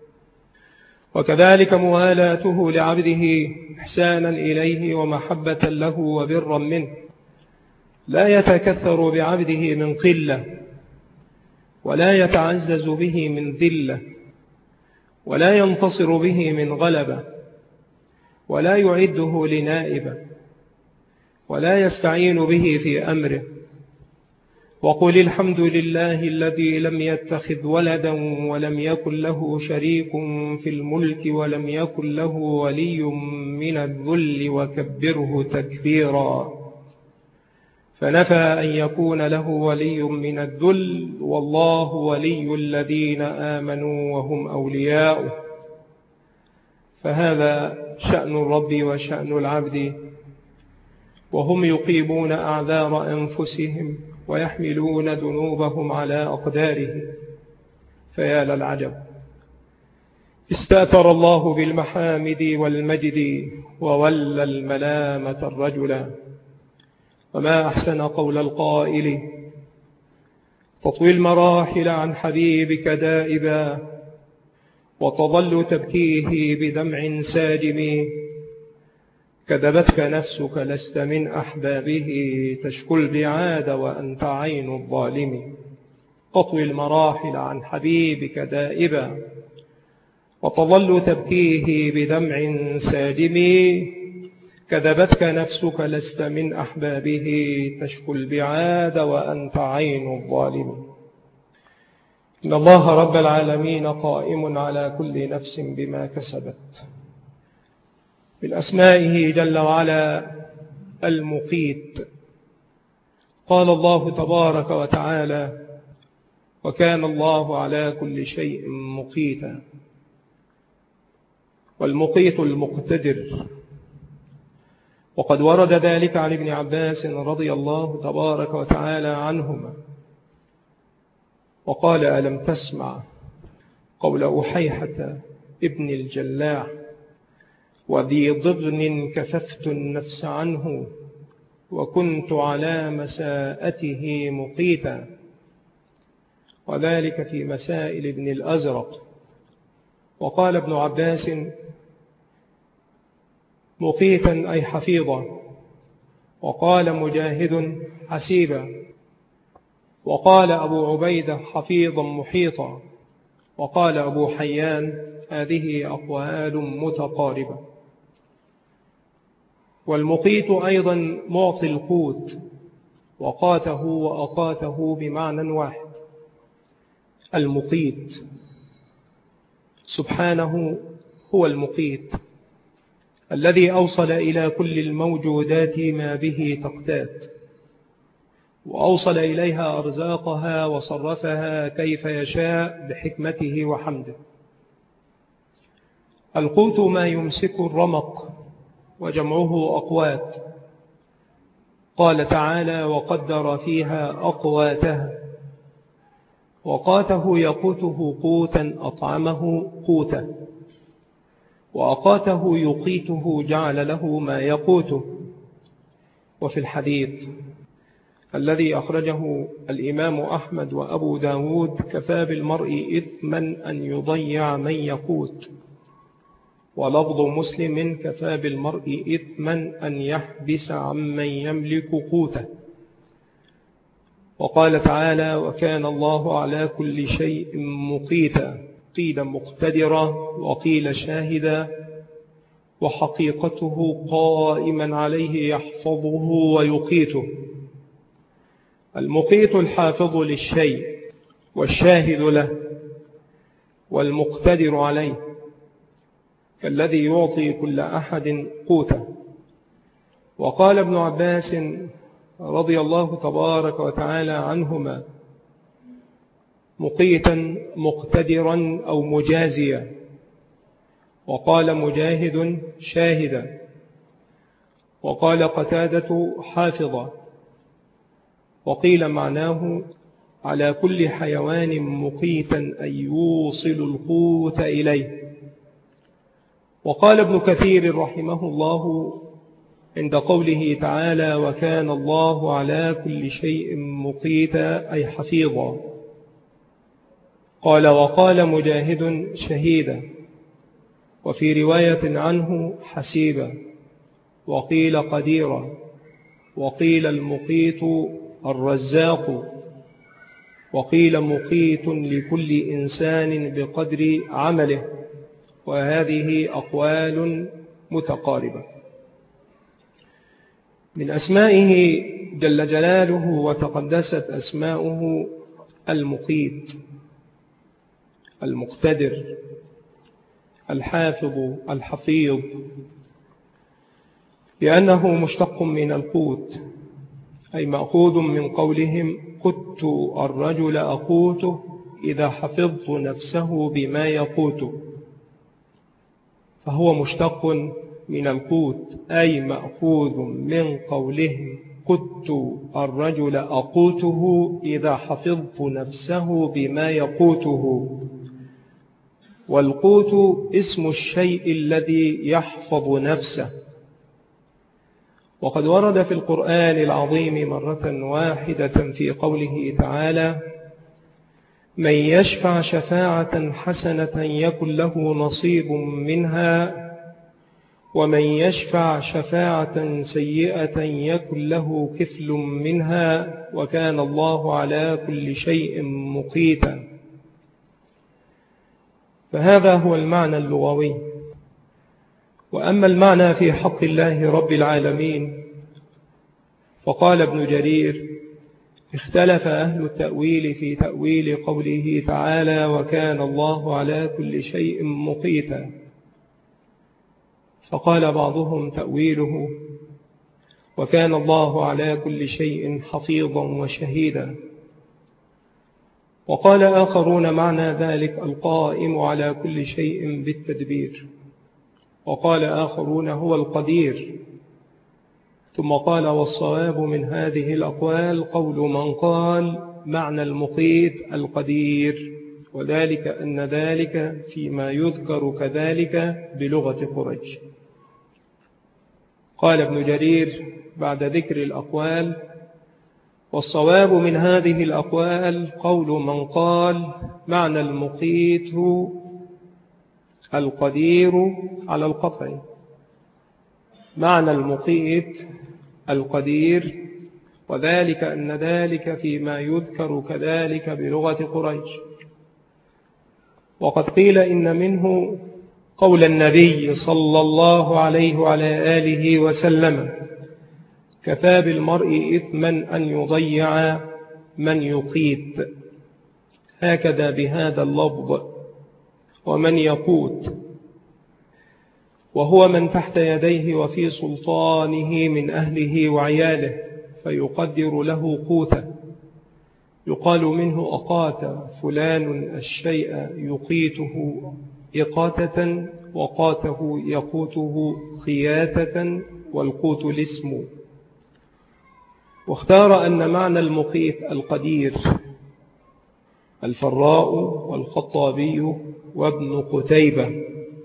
وكذلك موالاته لعبده إحسانا إليه ومحبة له وبرا منه، لا يتكثر بعبده من قلة، ولا يتعزز به من ذلة، ولا ينتصر به من غلبة، ولا يعده لنائبة، ولا يستعين به في أمره. وقل الحمد لله الذي لم يتخذ ولدا ولم يكن له شريك في الملك ولم يكن له ولي من الذل وكبره تكبيرا. فنفى أن يكون له ولي من الذل، والله ولي الذين آمنوا وهم أولياؤه. فهذا شأن الرب وشأن العبد، وهم يقيمون أعذار أنفسهم ويحملون ذنوبهم على أقداره. فيا للعجب، استأثر الله بالمحامد والمجد وولى الملامة الرجلا. وما أحسن قول القائل: تطوي المراحل عن حبيبك دائبا، وتظل تبكيه بدمع ساجم. كذبتك نفسك لست من أحبابه، تشكو البعاد وأنت عين الظالم. تطوي المراحل عن حبيبك دائبا، وتظل تبكيه بدمع ساجم. كذبتك نفسك لست من أحبابه، تشكو البعاد وأنت عين الظالم. إن الله رب العالمين قائم على كل نفس بما كسبت. من أسمائه جل وعلا المقيت. قال الله تبارك وتعالى: وكان الله على كل شيء مقيتا. والمقيت المقتدر. وقد ورد ذلك عن ابن عباس رضي الله تبارك وتعالى عنهما، وقال: ألم تسمع قول أحيحة ابن الجلاح: وذي ضغن كففت النفس عنه، وكنت على مساءته مقيتا. وذلك في مسائل ابن الأزرق. وقال ابن عباس: مقيتا أي حفيظا. وقال مجاهد: حسيبا. وقال أبو عبيدة: حفيظا محيطا. وقال أبو حيان: هذه أقوال متقاربة. والمقيت أيضا معطي القوت، وقاته وأقاته بمعنى واحد. المقيت سبحانه هو المقيت الذي أوصل إلى كل الموجودات ما به تقتات، وأوصل إليها أرزاقها وصرفها كيف يشاء بحكمته وحمده. القوت ما يمسك الرمق وجمعه أقوات، قال تعالى وقدر فيها أقواتها، وقاته يقوته قوتا أطعمه قوتا، وأقاته يقيته جعل له ما يقوته. وفي الحديث الذي أخرجه الإمام أحمد وأبو داود كفى بالمرء إثما أن يضيع من يقوت، ولفظ مسلم كفى بالمرء إثما أن يحبس عمن يملك قوته. وقال تعالى وكان الله على كل شيء مقيتا، قيل مقتدرا وقيل شاهدا، وحقيقته قائما عليه يحفظه ويقيته. المقيت الحافظ للشيء والشاهد له والمقتدر عليه، كالذي يعطي كل أحد قوته. وقال ابن عباس رضي الله تبارك وتعالى عنهما مقيتا مقتدرا أو مجازيا، وقال مجاهد شاهدا، وقال قتادة حافظا، وقيل معناه على كل حيوان مقيتا أن يوصل القوت إليه. وقال ابن كثير رحمه الله عند قوله تعالى وكان الله على كل شيء مقيتا أي حفيظا، قال وقال مجاهد شهيدا، وفي رواية عنه حسيبا، وقيل قديرا، وقيل المقيت الرزاق، وقيل مقيت لكل إنسان بقدر عمله، وهذه أقوال متقاربة. من أسمائه جل جلاله وتقدست أسماؤه المقيت، المقتدر، الحافظ، الحفيظ، لأنه مشتق من القوت، أي مأخوذ من قولهم قدت الرجل أقوته إذا حفظت نفسه بما يقوته، فهو مشتق من القوت، أي مأخوذ من قولهم قدت الرجل أقوته إذا حفظت نفسه بما يقوته. والقوت اسم الشيء الذي يحفظ نفسه. وقد ورد في القرآن العظيم مرة واحدة في قوله تعالى من يشفع شفاعة حسنة يكن له نصيب منها ومن يشفع شفاعة سيئة يكن له كفل منها وكان الله على كل شيء مقيتا. فهذا هو المعنى اللغوي. وأما المعنى في حق الله رب العالمين فقال ابن جرير اختلف أهل التأويل في تأويل قوله تعالى وكان الله على كل شيء مقيتا، فقال بعضهم تأويله وكان الله على كل شيء حفيظا وشهيدا، وقال آخرون معنى ذلك القائم على كل شيء بالتدبير، وقال آخرون هو القدير. ثم قال والصواب من هذه الأقوال قول من قال معنى المقيت القدير، وذلك أن ذلك فيما يذكر كذلك بلغة قريش. قال ابن جرير بعد ذكر الأقوال والصواب من هذه الأقوال قول من قال معنى المقيت القدير على القطع، معنى المقيت القدير، وذلك أن ذلك فيما يذكر كذلك بلغة قريش. وقد قيل إن منه قول النبي صلى الله عليه وعلى آله وسلم: كفى بالمرء إثما أن يضيع من يقيت. هكذا بهذا اللفظ: ومن يقوت، وهو من تحت يديه وفي سلطانه من أهله وعياله، فيقدر له قوته. يقال منه أقات فلان الشيء يقيته إقاتة، وقاته يقوته قياتة، والقوت الاسم. واختار أن معنى المقيت القدير. الفراء والخطابي وابن قتيبة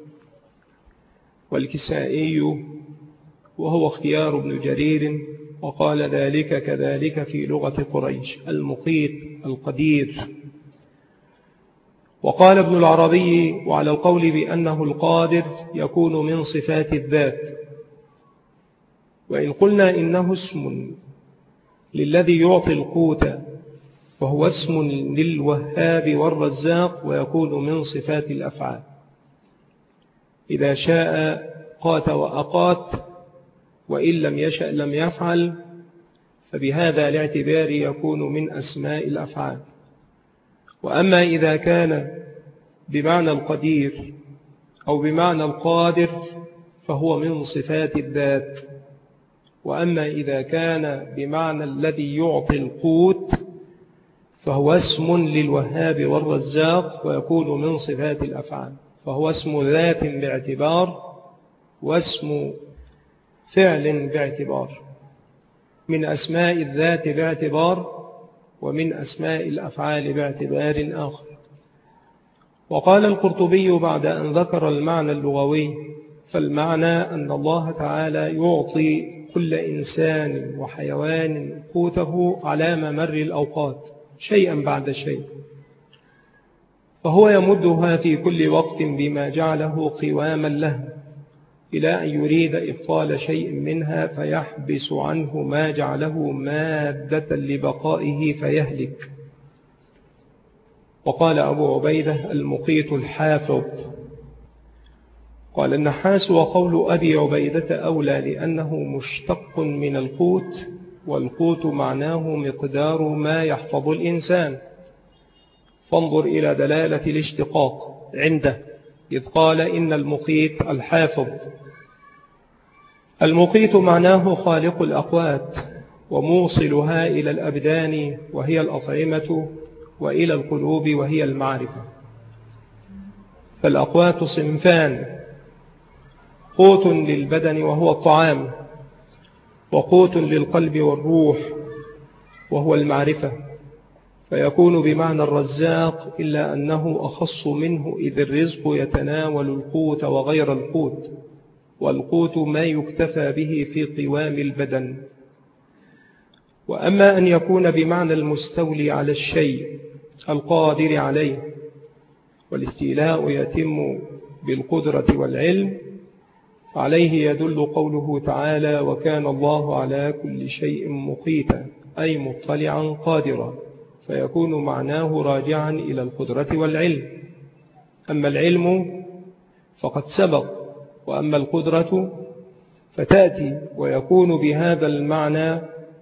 والكسائي، وهو اختيار ابن جرير، وقال ذلك كذلك في لغة قريش: المقيت القدير. وقال ابن العربي: وعلى القول بأنه القادر يكون من صفات الذات. وإن قلنا إنه اسم للذي يعطي القوت، وهو اسم للوهاب والرزاق، ويكون من صفات الأفعال. إذا شاء قات وأقات، وإن لم يشأ لم يفعل، فبهذا الاعتبار يكون من أسماء الأفعال. وأما إذا كان بمعنى القدير أو بمعنى القادر فهو من صفات الذات. وأما إذا كان بمعنى الذي يعطي القوت فهو اسم للوهاب والرزاق، ويكون من صفات الأفعال. فهو اسم ذات باعتبار، واسم فعل باعتبار، من أسماء الذات باعتبار، ومن أسماء الأفعال باعتبار آخر. وقال القرطبي بعد أن ذكر المعنى اللغوي: فالمعنى أن الله تعالى يعطي كل إنسان وحيوان قوته على ممر الأوقات، شيئا بعد شيء، فهو يمدها في كل وقت بما جعله قواما له، إلى أن يريد إبطال شيء منها فيحبس عنه ما جعله مادة لبقائه فيهلك. وقال أبو عبيدة: المقيت الحافظ. قال النحاس: وقول أبي عبيدة أولى، لأنه مشتق من القوت، والقوت معناه مقدار ما يحفظ الإنسان. فانظر إلى دلالة الاشتقاق عنده، إذ قال: إن المقيت الحافظ. المقيت معناه خالق الأقوات وموصلها إلى الأبدان وهي الأطعمة، وإلى القلوب وهي المعرفة. فالأقوات صنفان: قوت للبدن وهو الطعام، وقوت للقلب والروح وهو المعرفة. فيكون بمعنى الرزاق، إلا أنه أخص منه، إذ الرزق يتناول القوت وغير القوت، والقوت ما يكتفى به في قوام البدن. وأما أن يكون بمعنى المستولي على الشيء القادر عليه، والاستيلاء يتم بالقدرة والعلم، فعليه يدل قوله تعالى: وكان الله على كل شيء مقيتا، أي مطلعا قادرا، فيكون معناه راجعا إلى القدرة والعلم. أما العلم فقد سبق، وأما القدرة فتأتي، ويكون بهذا المعنى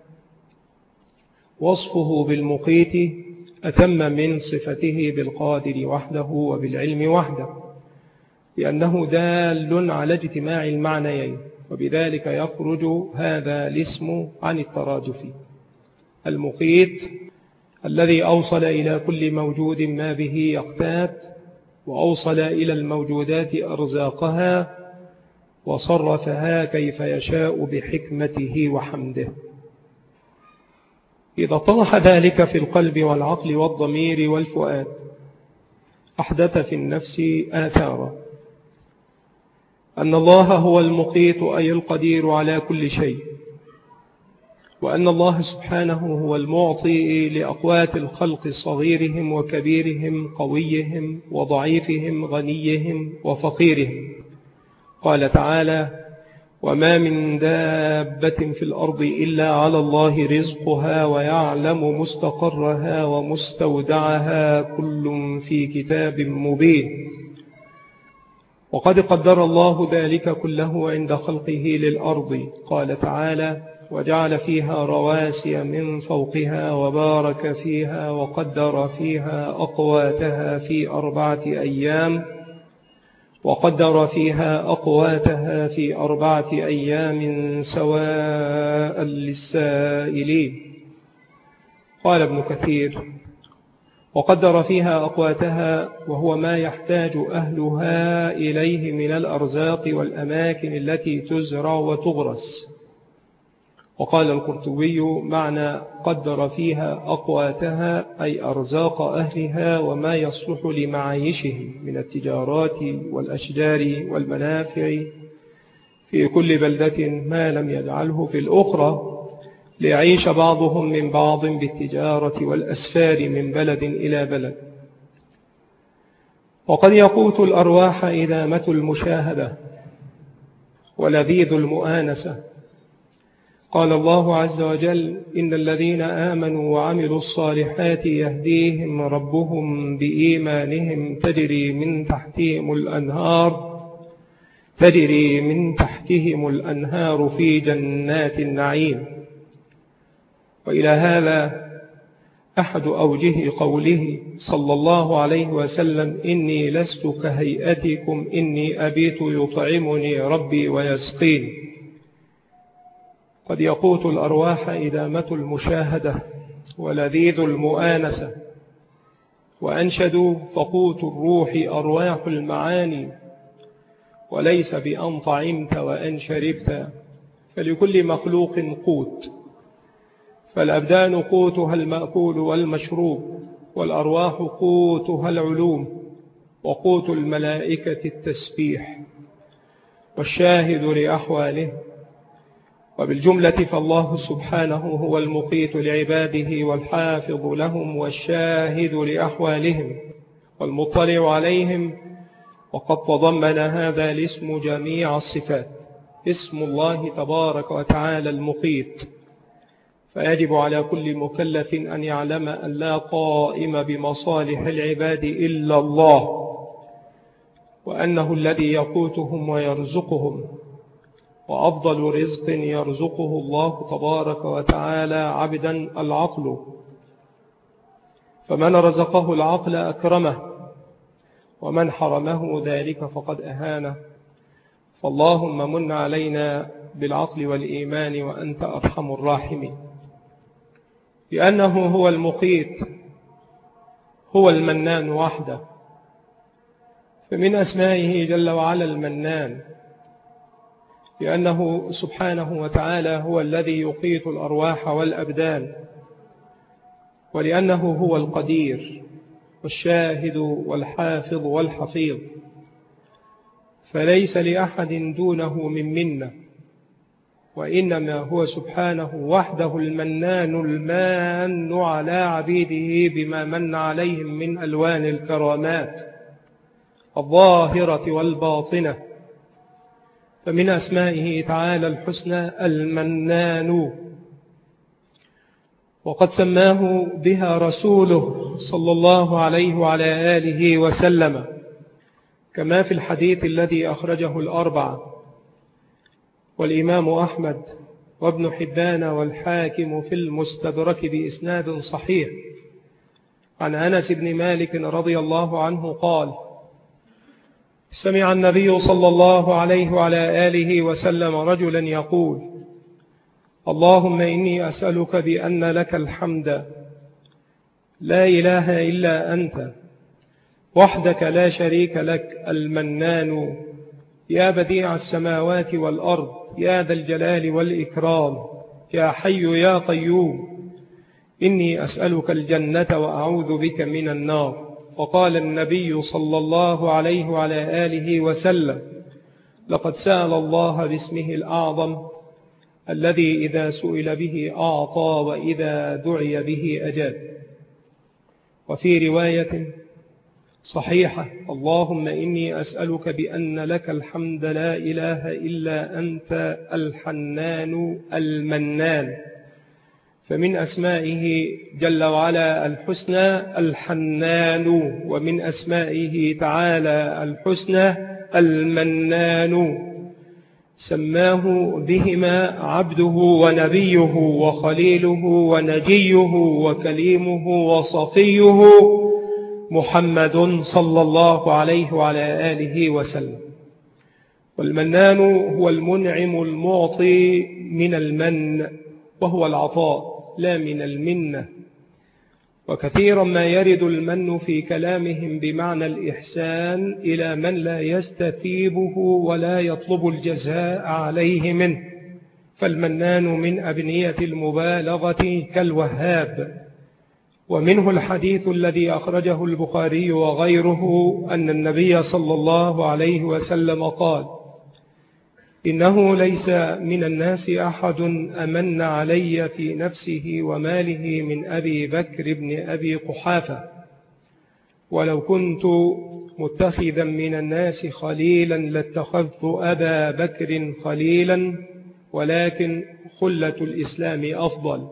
وصفه بالمقيت أتم من صفته بالقادر وحده وبالعلم وحده، لأنه دال على اجتماع المعنيين، وبذلك يخرج هذا الاسم عن الترادف. المقيت الذي أوصل إلى كل موجود ما به يقتات، وأوصل إلى الموجودات أرزاقها، وصرفها كيف يشاء بحكمته وحمده. إذا طرح ذلك في القلب والعقل والضمير والفؤاد، أحدث في النفس آثارا، أن الله هو المقيت، أي القدير على كل شيء، وأن الله سبحانه هو المعطي لأقوات الخلق، صغيرهم وكبيرهم، قويهم وضعيفهم، غنيهم وفقيرهم. قال تعالى: وما من دابة في الأرض إلا على الله رزقها ويعلم مستقرها ومستودعها كل في كتاب مبين. وقد قدر الله ذلك كله عند خلقه للأرض. قال تعالى: وجعل فيها رواسي من فوقها وبارك فيها وقدر فيها أقواتها في أربعة أيام وقدر فيها أقواتها في أربعة أيام سواء للسائلين. قال ابن كثير: وقدر فيها أقواتها وهو ما يحتاج أهلها إليه من الأرزاق والأماكن التي تزرع وتغرس. وقال القرطبي: معنى قدر فيها أقواتها أي أرزاق أهلها وما يصلح لمعايشهم من التجارات والأشجار والمنافع في كل بلدة ما لم يجعله في الأخرى، ليعيش بعضهم من بعض بالتجارة والأسفار من بلد إلى بلد. وقد يقوت الأرواح إدامة المشاهدة ولذيذ المؤانسة. قال الله عز وجل: إن الذين آمنوا وعملوا الصالحات يهديهم ربهم بإيمانهم تجري من تحتهم الأنهار تجري من تحتهم الأنهار في جنات النعيم. وإلى هذا أحد أوجه قوله صلى الله عليه وسلم: إني لست كهيئتكم إني أبيت يطعمني ربي ويسقين. قد يقوت الأرواح إدامة المشاهدة ولذيذ المؤانسة. وأنشدوا: فقوت الروح أرواح المعاني وليس بأن طعمت وأن شربت، فلكل مخلوق قوت، فالأبدان قوتها المأكول والمشروب، والأرواح قوتها العلوم، وقوت الملائكة التسبيح والشاهد لأحواله. وبالجملة فالله سبحانه هو المقيت لعباده والحافظ لهم والشاهد لأحوالهم والمطلع عليهم. وقد تضمن هذا الاسم جميع الصفات، اسم الله تبارك وتعالى المقيت. فيجب على كل مكلف أن يعلم أن لا قائم بمصالح العباد إلا الله، وأنه الذي يقوتهم ويرزقهم، وأفضل رزق يرزقه الله تبارك وتعالى عبدا العقل، فمن رزقه العقل أكرمه، ومن حرمه ذلك فقد أهانه. فاللهم من علينا بالعقل والإيمان وأنت أرحم الراحمين. لأنه هو المقيت، هو المنان وحده. فمن أسمائه جل وعلا المنان، لأنه سبحانه وتعالى هو الذي يقيت الأرواح والأبدان، ولأنه هو القدير والشاهد والحافظ والحفيظ، فليس لأحد دونه من منة، وإنما هو سبحانه وحده المنان المان على عبيده بما من عليهم من ألوان الكرامات الظاهرة والباطنة. فمن أسمائه تعالى الحسنى المنان، وقد سماه بها رسوله صلى الله عليه وعلى آله وسلم، كما في الحديث الذي أخرجه الأربعة والإمام أحمد وابن حبان والحاكم في المستدرك بإسناد صحيح عن أنس بن مالك رضي الله عنه قال: سمع النبي صلى الله عليه وعلى آله وسلم رجلا يقول: اللهم إني أسألك بأن لك الحمد لا إله إلا أنت وحدك لا شريك لك المنان، يا بديع السماوات والأرض، يا ذا الجلال والإكرام، يا حي يا قيوم، إني أسألك الجنة وأعوذ بك من النار. وقال النبي صلى الله عليه وعلى آله وسلم: لقد سأل الله باسمه الأعظم الذي إذا سئل به أعطى وإذا دعي به أجاب. وفي رواية صحيحة: اللهم إني أسألك بأن لك الحمد لا إله إلا أنت الحنان المنان. فمن أسمائه جل وعلا الحسنى الحنان، ومن أسمائه تعالى الحسنى المنان، سماه بهما عبده ونبيه وخليله ونجيه وكليمه وصفيه محمد صلى الله عليه وعلى آله وسلم. والمنان هو المنعم المعطي من المن، وهو العطاء لا من المنة. وكثيرا ما يرد المن في كلامهم بمعنى الإحسان إلى من لا يستثيبه ولا يطلب الجزاء عليه منه، فالمنان من أبنية المبالغة كالوهاب. ومنه الحديث الذي أخرجه البخاري وغيره أن النبي صلى الله عليه وسلم قال: إنه ليس من الناس أحد أمن علي في نفسه وماله من أبي بكر بن أبي قحافة، ولو كنت متخذا من الناس خليلا لاتخذت أبا بكر خليلا، ولكن خلة الإسلام أفضل.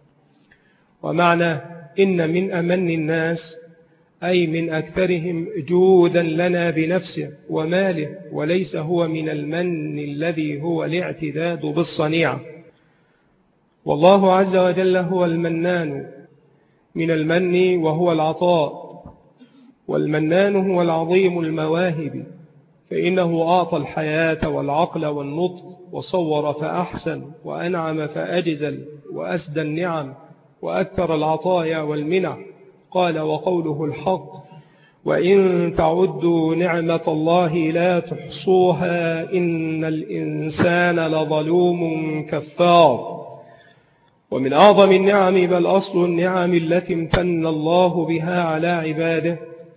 ومعنى إن من أمن الناس أي من أكثرهم جودا لنا بنفسه وماله، وليس هو من المن الذي هو الاعتداد بالصنيعة. والله عز وجل هو المنان من المن وهو العطاء. والمنان هو العظيم المواهب، فإنه أعطى الحياة والعقل والنطق، وصور فأحسن، وأنعم فأجزل، وأسدى النعم، وأكثر العطايا والمنع. قال: وقوله الحق: وإن تعدوا نعمة الله لا تحصوها إن الإنسان لظلوم كفار. ومن أعظم النعم، بل أصل النعم التي امتن الله بها على عباده،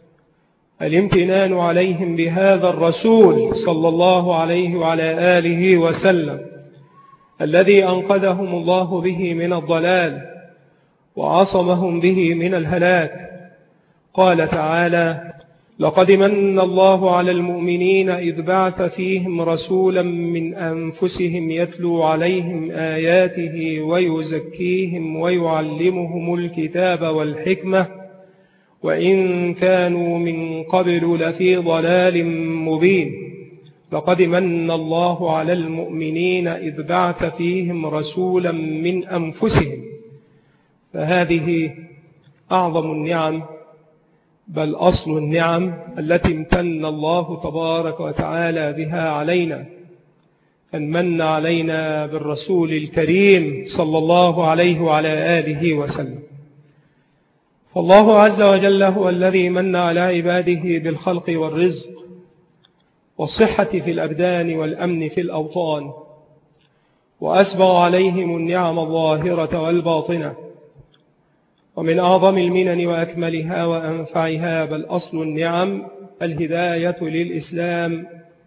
الامتنان عليهم بهذا الرسول صلى الله عليه وعلى آله وسلم، الذي أنقذهم الله به من الضلال وعصمهم به من الهلاك. قال تعالى: لقد من الله على المؤمنين إذ بعث فيهم رسولا من أنفسهم يتلو عليهم آياته ويزكيهم ويعلمهم الكتاب والحكمة وإن كانوا من قبل لفي ضلال مبين. لقد من الله على المؤمنين إذ بعث فيهم رسولا من أنفسهم. فهذه أعظم النعم، بل أصل النعم التي امتن الله تبارك وتعالى بها علينا، أن من علينا بالرسول الكريم صلى الله عليه وعلى آله وسلم. فالله عز وجل هو الذي من على عباده بالخلق والرزق والصحة في الأبدان والأمن في الأوطان، وأسبغ عليهم النعم الظاهرة والباطنة. ومن أعظم المنن وأكملها وأنفعها، بل أصل النعم، الهداية للإسلام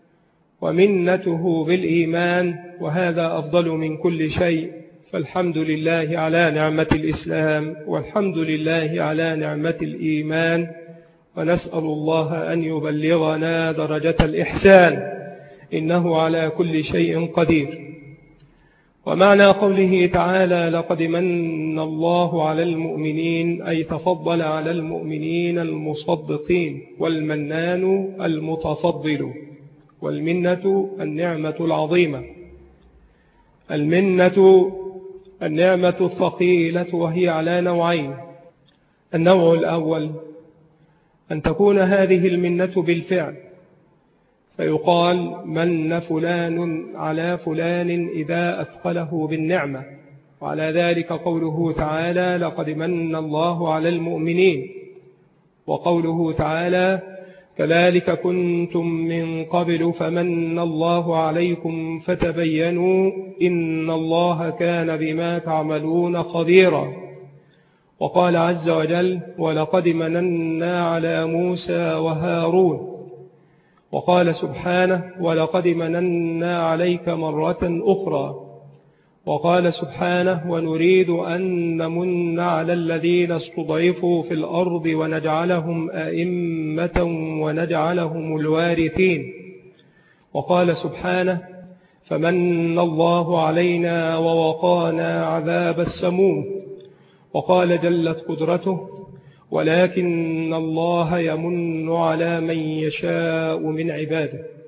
ومنته بالإيمان، وهذا أفضل من كل شيء. فالحمد لله على نعمة الإسلام، والحمد لله على نعمة الإيمان، ونسأل الله أن يبلغنا درجة الإحسان، إنه على كل شيء قدير. ومعنى قوله تعالى: لقد من الله على المؤمنين، أي تفضل على المؤمنين المصدقين. والمنان المتفضل، والمنة النعمة العظيمة. المنة النعمة الثقيلة، وهي على نوعين. النوع الأول أن تكون هذه المنة بالفعل، فيقال: من فلان على فلان إذا أثقله بالنعمة. وعلى ذلك قوله تعالى: لقد من الله على المؤمنين. وقوله تعالى: كذلك كنتم من قبل فمن الله عليكم فتبينوا إن الله كان بما تعملون خبيرا. وقال عز وجل: ولقد مننا على موسى وهارون. وقال سبحانه: ولقد مننا عليك مرة أخرى. وقال سبحانه: ونريد أن نمن على الذين استضعفوا في الأرض ونجعلهم أئمة ونجعلهم الوارثين. وقال سبحانه: فمن الله علينا ووقانا عذاب السموم. وقال جلت قدرته: ولكن الله يمن على من يشاء من عباده.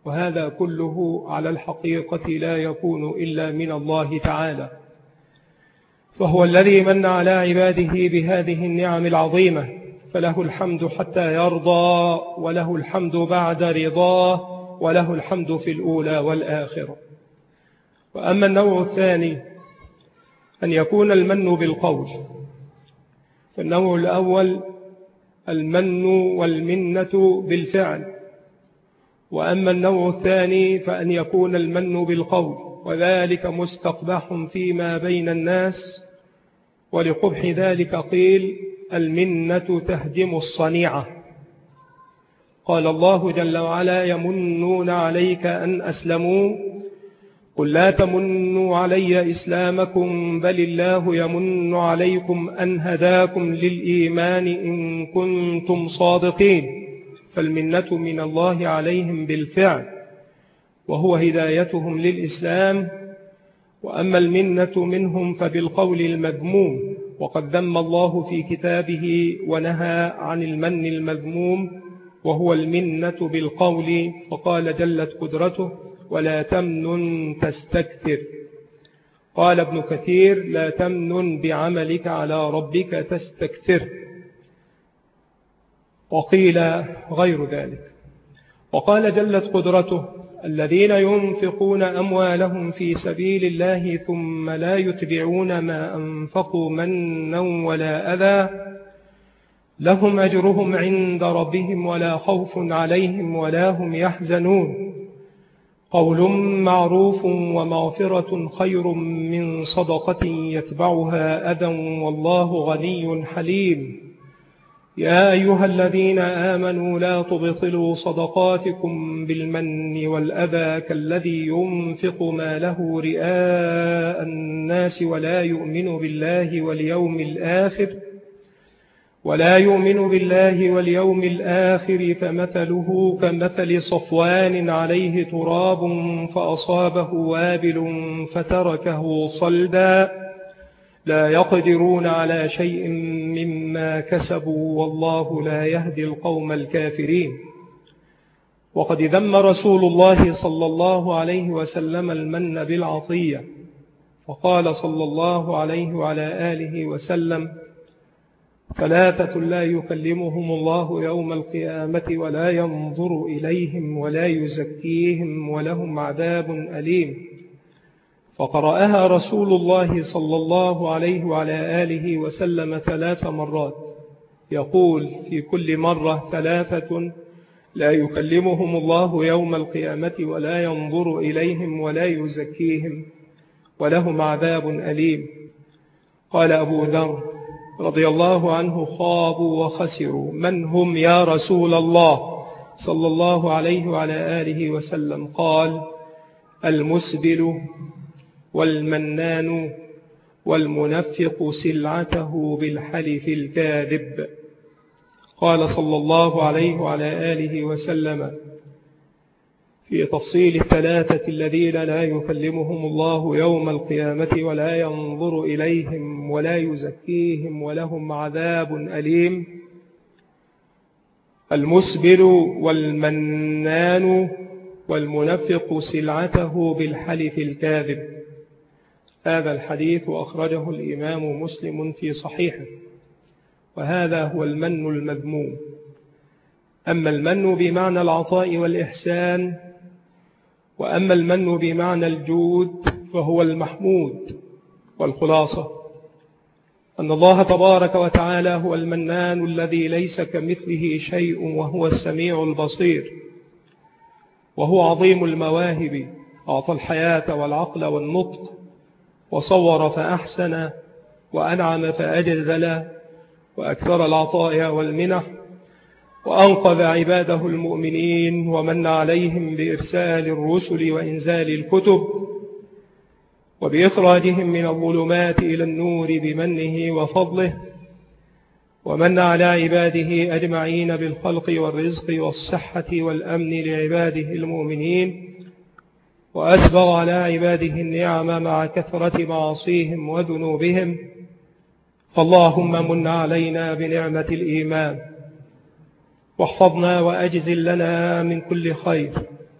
وهذا كله على الحقيقة لا يكون إلا من الله تعالى، فهو الذي من على عباده بهذه النعم العظيمة، فله الحمد حتى يرضى، وله الحمد بعد رضاه، وله الحمد في الأولى والآخرة. وأما النوع الثاني أن يكون المن بالقول، فالنوع الأول المن والمنة بالفعل، وأما النوع الثاني فأن يكون المن بالقول، وذلك مستقبح فيما بين الناس، ولقبح ذلك قيل المنة تهدم الصنيعة. قال الله جل وعلا: يمنون عليك أن أسلموا قل لا تمنوا علي إسلامكم بل الله يمن عليكم أن هداكم للإيمان إن كنتم صادقين. فالمنة من الله عليهم بالفعل، وهو هدايتهم للإسلام، وأما المنة منهم فبالقول المذموم، وقد ذم الله في كتابه ونهى عن المن المذموم وهو المنة بالقول، فقال جلت قدرته: ولا تمنن تستكثر. قال ابن كثير: لا تمنن بعملك على ربك تستكثر. وقيل غير ذلك. وقال جلت قدرته: الذين ينفقون أموالهم في سبيل الله ثم لا يتبعون ما أنفقوا منا ولا أذى لهم أجرهم عند ربهم ولا خوف عليهم ولا هم يحزنون. قول معروف ومغفرة خير من صدقة يتبعها أذى والله غني حليم. يا أيها الذين آمنوا لا تبطلوا صدقاتكم بالمن والأذى كالذي ينفق ماله رئاء الناس ولا يؤمن بالله واليوم الآخر ولا يؤمن بالله واليوم الآخر فمثله كمثل صفوان عليه تراب فأصابه وابل فتركه صلدا لا يقدرون على شيء مما كسبوا والله لا يهدي القوم الكافرين. وقد ذم رسول الله صلى الله عليه وسلم المن بالعطية، فقال صلى الله عليه وعلى آله وسلم: ثلاثة لا يكلمهم الله يوم القيامة ولا ينظر إليهم ولا يزكيهم ولهم عذاب أليم. فقرأها رسول الله صلى الله عليه وعلى آله وسلم ثلاث مرات، يقول في كل مرة: ثلاثة لا يكلمهم الله يوم القيامة ولا ينظر إليهم ولا يزكيهم ولهم عذاب أليم. قال أبو ذر رضي الله عنه: خابوا وخسروا، من هم يا رسول الله صلى الله عليه وعلى آله وسلم؟ قال: المسبل والمنان والمنفق سلعته بالحلف الكاذب. قال صلى الله عليه وعلى آله وسلم في تفصيل الثلاثة الذين لا يكلمهم الله يوم القيامة ولا ينظر إليهم ولا يزكيهم ولهم عذاب أليم: المسبل والمنان والمنفق سلعته بالحلف الكاذب. هذا الحديث أخرجه الإمام مسلم في صحيحه، وهذا هو المن المذموم. أما المن بمعنى العطاء والإحسان، وأما المن بمعنى الجود فهو المحمود. والخلاصة أن الله تبارك وتعالى هو المنان الذي ليس كمثله شيء وهو السميع البصير، وهو عظيم المواهب، أعطى الحياة والعقل والنطق، وصور فأحسن، وأنعم فأجزل، وأكثر العطايا والمنح، وأنقذ عباده المؤمنين، ومن عليهم بإرسال الرسل وإنزال الكتب وبإخراجهم من الظلمات إلى النور بمنه وفضله، ومن على عباده أجمعين بالخلق والرزق والصحة والأمن لعباده المؤمنين، وأسبغ على عباده النعم مع كثرة معاصيهم وذنوبهم. فاللهم من علينا بنعمة الإيمان، واحفظنا وأجزل لنا من كل خير،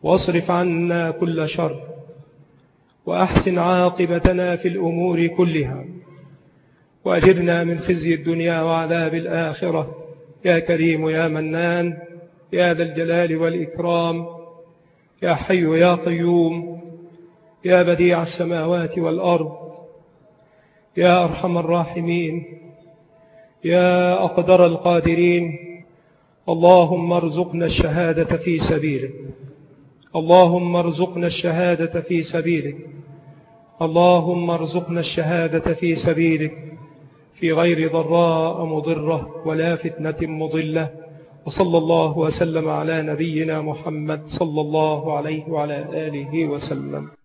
واصرف عنا كل شر، وأحسن عاقبتنا في الأمور كلها، وأجرنا من خزي الدنيا وعذاب الآخرة، يا كريم يا منان يا ذا الجلال والإكرام، يا حي يا قيوم، يا بديع السماوات والأرض، يا أرحم الراحمين، يا أقدر القادرين. اللهم ارزقنا الشهادة في سبيلك، اللهم ارزقنا الشهادة في سبيلك، اللهم ارزقنا الشهادة في سبيلك في غير ضراء مضرة ولا فتنة مضلة. وصلى الله وسلم على نبينا محمد صلى الله عليه وعلى آله وسلم.